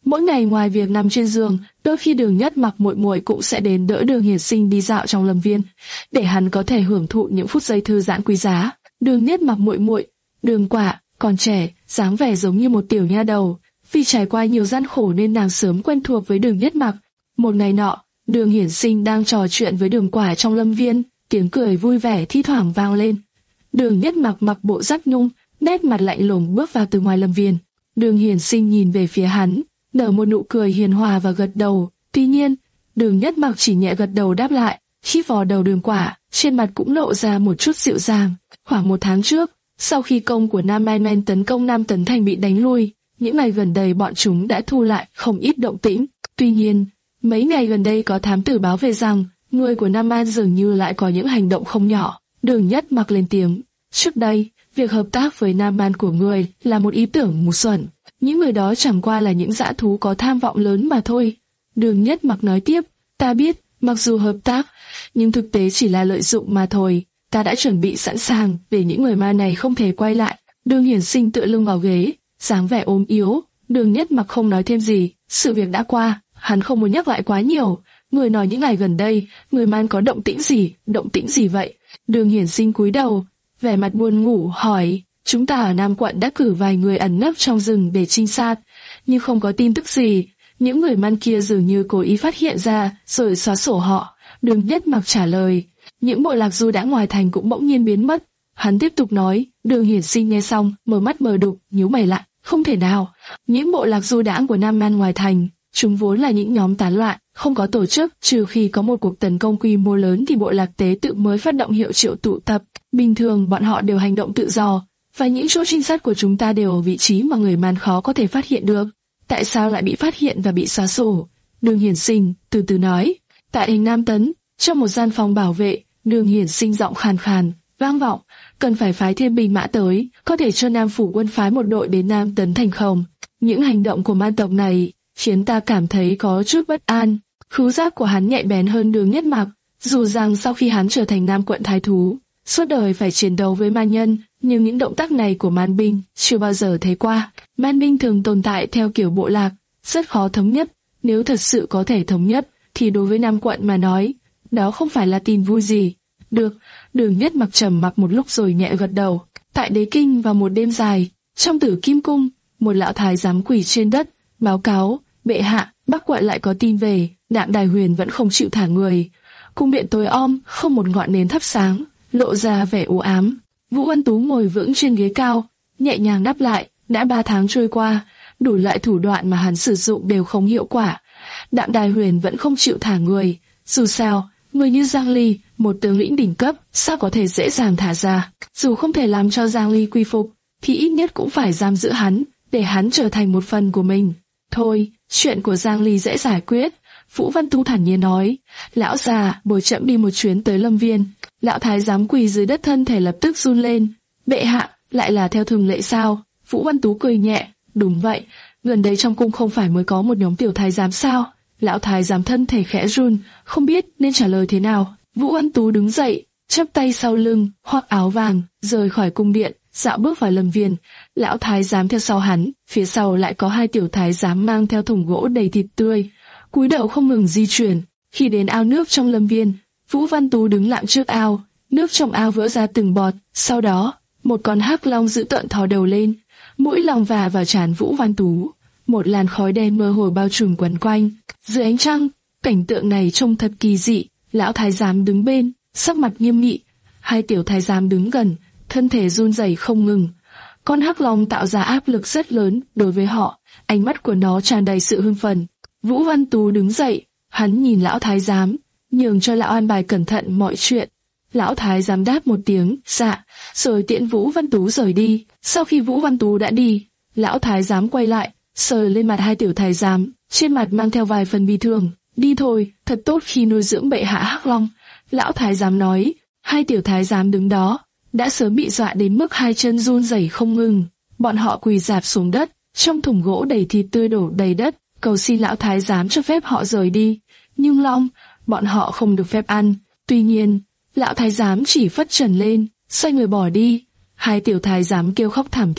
Mỗi ngày ngoài việc nằm trên giường, đôi khi Đường Nhất Mặc muội muội cũng sẽ đến đỡ Đường Hiển Sinh đi dạo trong lâm viên, để hắn có thể hưởng thụ những phút giây thư giãn quý giá. Đường Nhất Mặc muội muội, Đường Quả, còn trẻ, dáng vẻ giống như một tiểu nha đầu, vì trải qua nhiều gian khổ nên nàng sớm quen thuộc với Đường Nhất Mặc. Một ngày nọ, Đường Hiển Sinh đang trò chuyện với Đường Quả trong lâm viên, tiếng cười vui vẻ thi thoảng vang lên. Đường Nhất Mặc mặc bộ giáp nhung, nét mặt lạnh lùng bước vào từ ngoài lâm viên. Đường Hiển Sinh nhìn về phía hắn, nở một nụ cười hiền hòa và gật đầu. Tuy nhiên, Đường Nhất Mặc chỉ nhẹ gật đầu đáp lại, khi vò đầu Đường Quả, trên mặt cũng lộ ra một chút dịu dàng. Khoảng một tháng trước, sau khi công của Nam Mai Men tấn công Nam Tấn Thành bị đánh lui, những ngày gần đây bọn chúng đã thu lại không ít động tĩnh. Tuy nhiên, mấy ngày gần đây có thám tử báo về rằng người của Nam An dường như lại có những hành động không nhỏ. Đường Nhất Mặc lên tiếng. Trước đây, việc hợp tác với Nam An của người là một ý tưởng ngu xuẩn. Những người đó chẳng qua là những dã thú có tham vọng lớn mà thôi. Đường Nhất Mặc nói tiếp. Ta biết, mặc dù hợp tác, nhưng thực tế chỉ là lợi dụng mà thôi. Ta đã chuẩn bị sẵn sàng để những người ma này không thể quay lại. Đường Hiển Sinh tựa lưng vào ghế, dáng vẻ ốm yếu. Đường Nhất Mặc không nói thêm gì. Sự việc đã qua, hắn không muốn nhắc lại quá nhiều. Người nói những ngày gần đây, người man có động tĩnh gì, động tĩnh gì vậy? Đường Hiển Sinh cúi đầu, vẻ mặt buồn ngủ hỏi. Chúng ta ở Nam Quận đã cử vài người ẩn nấp trong rừng để trinh sát, nhưng không có tin tức gì. Những người man kia dường như cố ý phát hiện ra, rồi xóa sổ họ. Đường Nhất Mặc trả lời. Những bộ lạc du đã ngoài thành cũng bỗng nhiên biến mất. Hắn tiếp tục nói. Đường Hiển Sinh nghe xong, mở mắt mờ đục, nhíu mày lại. Không thể nào. Những bộ lạc du đãng của Nam Man ngoài thành, chúng vốn là những nhóm tán loạn, không có tổ chức, trừ khi có một cuộc tấn công quy mô lớn thì bộ lạc tế tự mới phát động hiệu triệu tụ tập. Bình thường bọn họ đều hành động tự do, và những chỗ trinh sát của chúng ta đều ở vị trí mà người man khó có thể phát hiện được. Tại sao lại bị phát hiện và bị xóa sổ? Đường Hiển Sinh từ từ nói. Tại thành Nam Tấn, trong một gian phòng bảo vệ, Đường Hiển Sinh giọng khàn khàn, vang vọng, cần phải phái thêm binh mã tới, có thể cho Nam Phủ Quân phái một đội đến Nam Tấn thành không? Những hành động của man tộc này khiến ta cảm thấy có chút bất an. Khứu giác của hắn nhạy bén hơn Đường Nhất Mặc, dù rằng sau khi hắn trở thành Nam Quận thái thú, suốt đời phải chiến đấu với man nhân, nhưng những động tác này của man binh chưa bao giờ thấy qua. Man binh thường tồn tại theo kiểu bộ lạc, rất khó thống nhất. Nếu thật sự có thể thống nhất, thì đối với Nam Quận mà nói, đó không phải là tin vui gì. Được, Đường Nhất Mặc trầm mặc một lúc rồi nhẹ gật đầu. Tại Đế Kinh vào một đêm dài, trong Tử Kim Cung, một lão thái giám quỳ trên đất, báo cáo, bệ hạ, Bắc Quận lại có tin về, Đạm Đài Huyền vẫn không chịu thả người. Cung điện tối om, không một ngọn nến thắp sáng, lộ ra vẻ u ám. Vũ Văn Tú ngồi vững trên ghế cao, nhẹ nhàng đáp lại, đã ba tháng trôi qua, đủ loại thủ đoạn mà hắn sử dụng đều không hiệu quả. Đạm Đài Huyền vẫn không chịu thả người, dù sao, người như Giang Ly, một tướng lĩnh đỉnh cấp, sao có thể dễ dàng thả ra? Dù không thể làm cho Giang Ly quy phục, thì ít nhất cũng phải giam giữ hắn, để hắn trở thành một phần của mình. Thôi, chuyện của Giang Ly dễ giải quyết. Vũ Văn Tú thản nhiên nói. Lão già, bồi chậm đi một chuyến tới lâm viên. Lão thái giám quỳ dưới đất, thân thể lập tức run lên. Bệ hạ, lại là theo thường lệ sao? Vũ Văn Tú cười nhẹ. Đúng vậy, gần đây trong cung không phải mới có một nhóm tiểu thái giám sao? Lão thái giám thân thể khẽ run, không biết nên trả lời thế nào. Vũ Văn Tú đứng dậy, chắp tay sau lưng, khoác áo vàng, rời khỏi cung điện, dạo bước vào lâm viên. Lão thái giám theo sau hắn, phía sau lại có hai tiểu thái giám mang theo thùng gỗ đầy thịt tươi, cúi đầu không ngừng di chuyển. Khi đến ao nước trong lâm viên, Vũ Văn Tú đứng lặng trước ao, nước trong ao vỡ ra từng bọt. Sau đó, một con hắc long dữ tợn thò đầu lên, mũi long vả vào trán Vũ Văn Tú. Một làn khói đen mơ hồ bao trùm quấn quanh. Dưới ánh trăng, cảnh tượng này trông thật kỳ dị. Lão thái giám đứng bên, sắc mặt nghiêm nghị. Hai tiểu thái giám đứng gần, thân thể run rẩy không ngừng. Con hắc long tạo ra áp lực rất lớn đối với họ, ánh mắt của nó tràn đầy sự hưng phấn. Vũ Văn Tú đứng dậy, hắn nhìn lão thái giám, nhường cho lão an bài cẩn thận mọi chuyện. Lão thái giám đáp một tiếng, dạ, rồi tiễn Vũ Văn Tú rời đi. Sau khi Vũ Văn Tú đã đi, lão thái giám quay lại, sờ lên mặt hai tiểu thái giám, trên mặt mang theo vài phần bi thương. Đi thôi, thật tốt khi nuôi dưỡng bệ hạ hắc long. Lão thái giám nói. Hai tiểu thái giám đứng đó, đã sớm bị dọa đến mức hai chân run rẩy không ngừng. Bọn họ quỳ rạp xuống đất, trong thùng gỗ đầy thịt tươi đổ đầy đất, cầu xin lão thái giám cho phép họ rời đi. Nhưng long, bọn họ không được phép ăn. Tuy nhiên, lão thái giám chỉ phất trần lên, xoay người bỏ đi. Hai tiểu thái giám kêu khóc thảm thiết,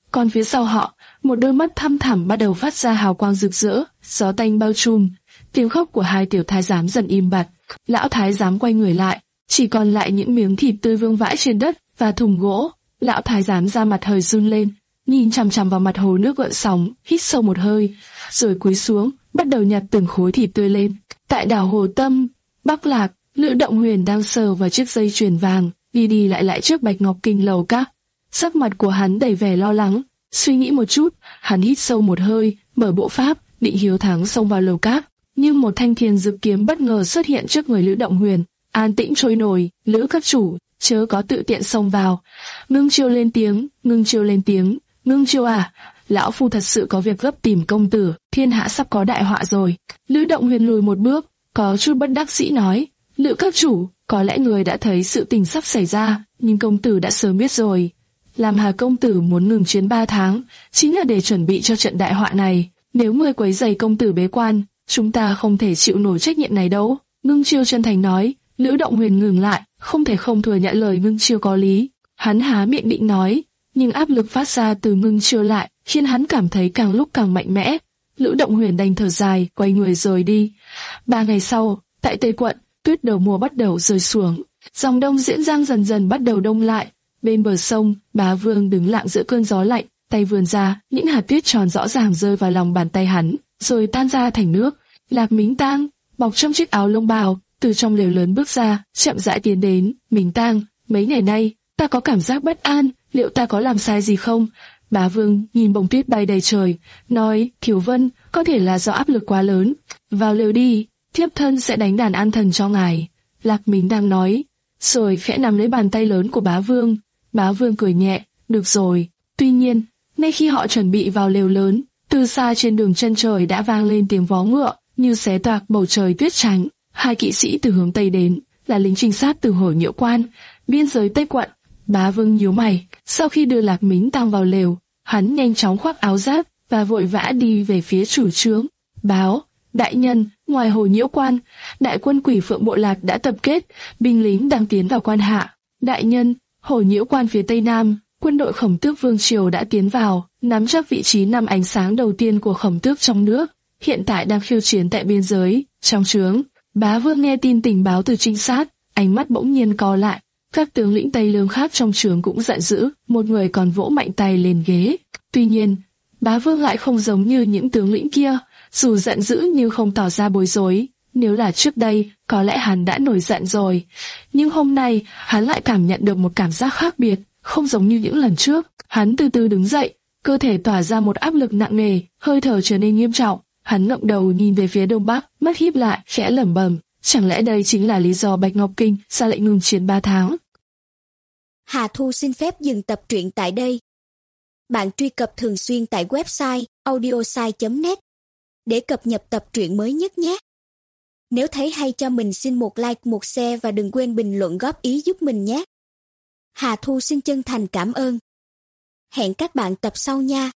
còn phía sau họ, một đôi mắt thăm thẳm bắt đầu phát ra hào quang rực rỡ, gió tanh bao trùm. Tiếng khóc của hai tiểu thái giám dần im bặt. Lão thái giám quay người lại, chỉ còn lại những miếng thịt tươi vương vãi trên đất và thùng gỗ. Lão thái giám da mặt hơi run lên, nhìn chằm chằm vào mặt hồ nước gợn sóng, hít sâu một hơi, rồi cúi xuống, bắt đầu nhặt từng khối thịt tươi lên. Tại đảo Hồ Tâm, Bắc Lạc, Lữ Động Huyền đang sờ vào chiếc dây chuyền vàng, đi đi lại lại trước Bạch Ngọc Kinh lầu các. Sắc mặt của hắn đầy vẻ lo lắng. Suy nghĩ một chút, hắn hít sâu một hơi, mở bộ pháp, định hiếu thắng xông vào lầu các. Nhưng một thanh thiền dược kiếm bất ngờ xuất hiện trước người Lữ Động Huyền. An tĩnh trôi nổi, Lữ các chủ, chớ có tự tiện xông vào. Ngưng Chiêu lên tiếng, Ngưng Chiêu lên tiếng, Ngưng Chiêu à, lão phu thật sự có việc gấp tìm công tử, thiên hạ sắp có đại họa rồi. Lữ Động Huyền lùi một bước, có chút bất đắc dĩ nói, Lữ các chủ, có lẽ người đã thấy sự tình sắp xảy ra, nhưng công tử đã sớm biết rồi. Làm Hà công tử muốn ngừng chuyến ba tháng, chính là để chuẩn bị cho trận đại họa này. Nếu người quấy rầy công tử bế quan, chúng ta không thể chịu nổi trách nhiệm này đâu. Ngưng Chiêu chân thành nói. Lữ Động Huyền ngừng lại, không thể không thừa nhận lời Ngưng Chiêu có lý. Hắn há miệng định nói, nhưng áp lực phát ra từ Ngưng Chiêu lại khiến hắn cảm thấy càng lúc càng mạnh mẽ. Lữ Động Huyền đành thở dài, quay người rời đi. Ba ngày sau, tại Tây Quận, tuyết đầu mùa bắt đầu rơi xuống, dòng đông Diễn Giang dần dần bắt đầu đông lại. Bên bờ sông, Bá Vương đứng lặng giữa cơn gió lạnh, tay vươn ra, những hạt tuyết tròn rõ ràng rơi vào lòng bàn tay hắn, rồi tan ra thành nước. Lạc Mính Tang, bọc trong chiếc áo lông bào, từ trong lều lớn bước ra, chậm rãi tiến đến. Mính Tang, mấy ngày nay, ta có cảm giác bất an, liệu ta có làm sai gì không? Bá Vương nhìn bông tuyết bay đầy trời, nói, Kiều Vân, có thể là do áp lực quá lớn. Vào lều đi, thiếp thân sẽ đánh đàn an thần cho ngài. Lạc Mính Tang nói, rồi khẽ nắm lấy bàn tay lớn của Bá Vương. Bá Vương cười nhẹ, được rồi. Tuy nhiên, ngay khi họ chuẩn bị vào lều lớn, từ xa trên đường chân trời đã vang lên tiếng vó ngựa, như xé toạc bầu trời tuyết trắng. Hai kỵ sĩ từ hướng Tây đến, là lính trinh sát từ Hổ Nhiễu Quan, biên giới Tây Quận. Bá Vương nhíu mày, sau khi đưa Lạc Mính Tang vào lều, hắn nhanh chóng khoác áo giáp và vội vã đi về phía chủ trướng. Báo, đại nhân, ngoài Hổ Nhiễu Quan, đại quân Quỷ Phượng bộ lạc đã tập kết, binh lính đang tiến vào quan hạ. Đại nhân, Hổ Nhiễu Quan phía Tây Nam, quân đội Khổng Tước Vương triều đã tiến vào, nắm chắc vị trí năm ánh sáng đầu tiên của Khổng Tước trong nước, hiện tại đang khiêu chiến tại biên giới. Trong trướng, Bá Vương nghe tin tình báo từ trinh sát, ánh mắt bỗng nhiên co lại. Các tướng lĩnh Tây Lương khác trong trướng cũng giận dữ, một người còn vỗ mạnh tay lên ghế. Tuy nhiên, Bá Vương lại không giống như những tướng lĩnh kia, dù giận dữ nhưng không tỏ ra bối rối. Nếu là trước đây, có lẽ hắn đã nổi giận rồi, nhưng hôm nay hắn lại cảm nhận được một cảm giác khác biệt, không giống như những lần trước. Hắn từ từ đứng dậy, cơ thể tỏa ra một áp lực nặng nề, hơi thở trở nên nghiêm trọng. Hắn ngẩng đầu nhìn về phía đông bắc, mắt híp lại, khẽ lẩm bẩm, chẳng lẽ đây chính là lý do Bạch Ngọc Kinh ra lệnh ngừng chiến ba tháng? Hà Thu xin phép dừng tập truyện tại đây. Bạn truy cập thường xuyên tại website audiosai chấm net để cập nhật tập truyện mới nhất nhé. Nếu thấy hay cho mình xin một like, một share và đừng quên bình luận góp ý giúp mình nhé. Hà Thu xin chân thành cảm ơn. Hẹn các bạn tập sau nha.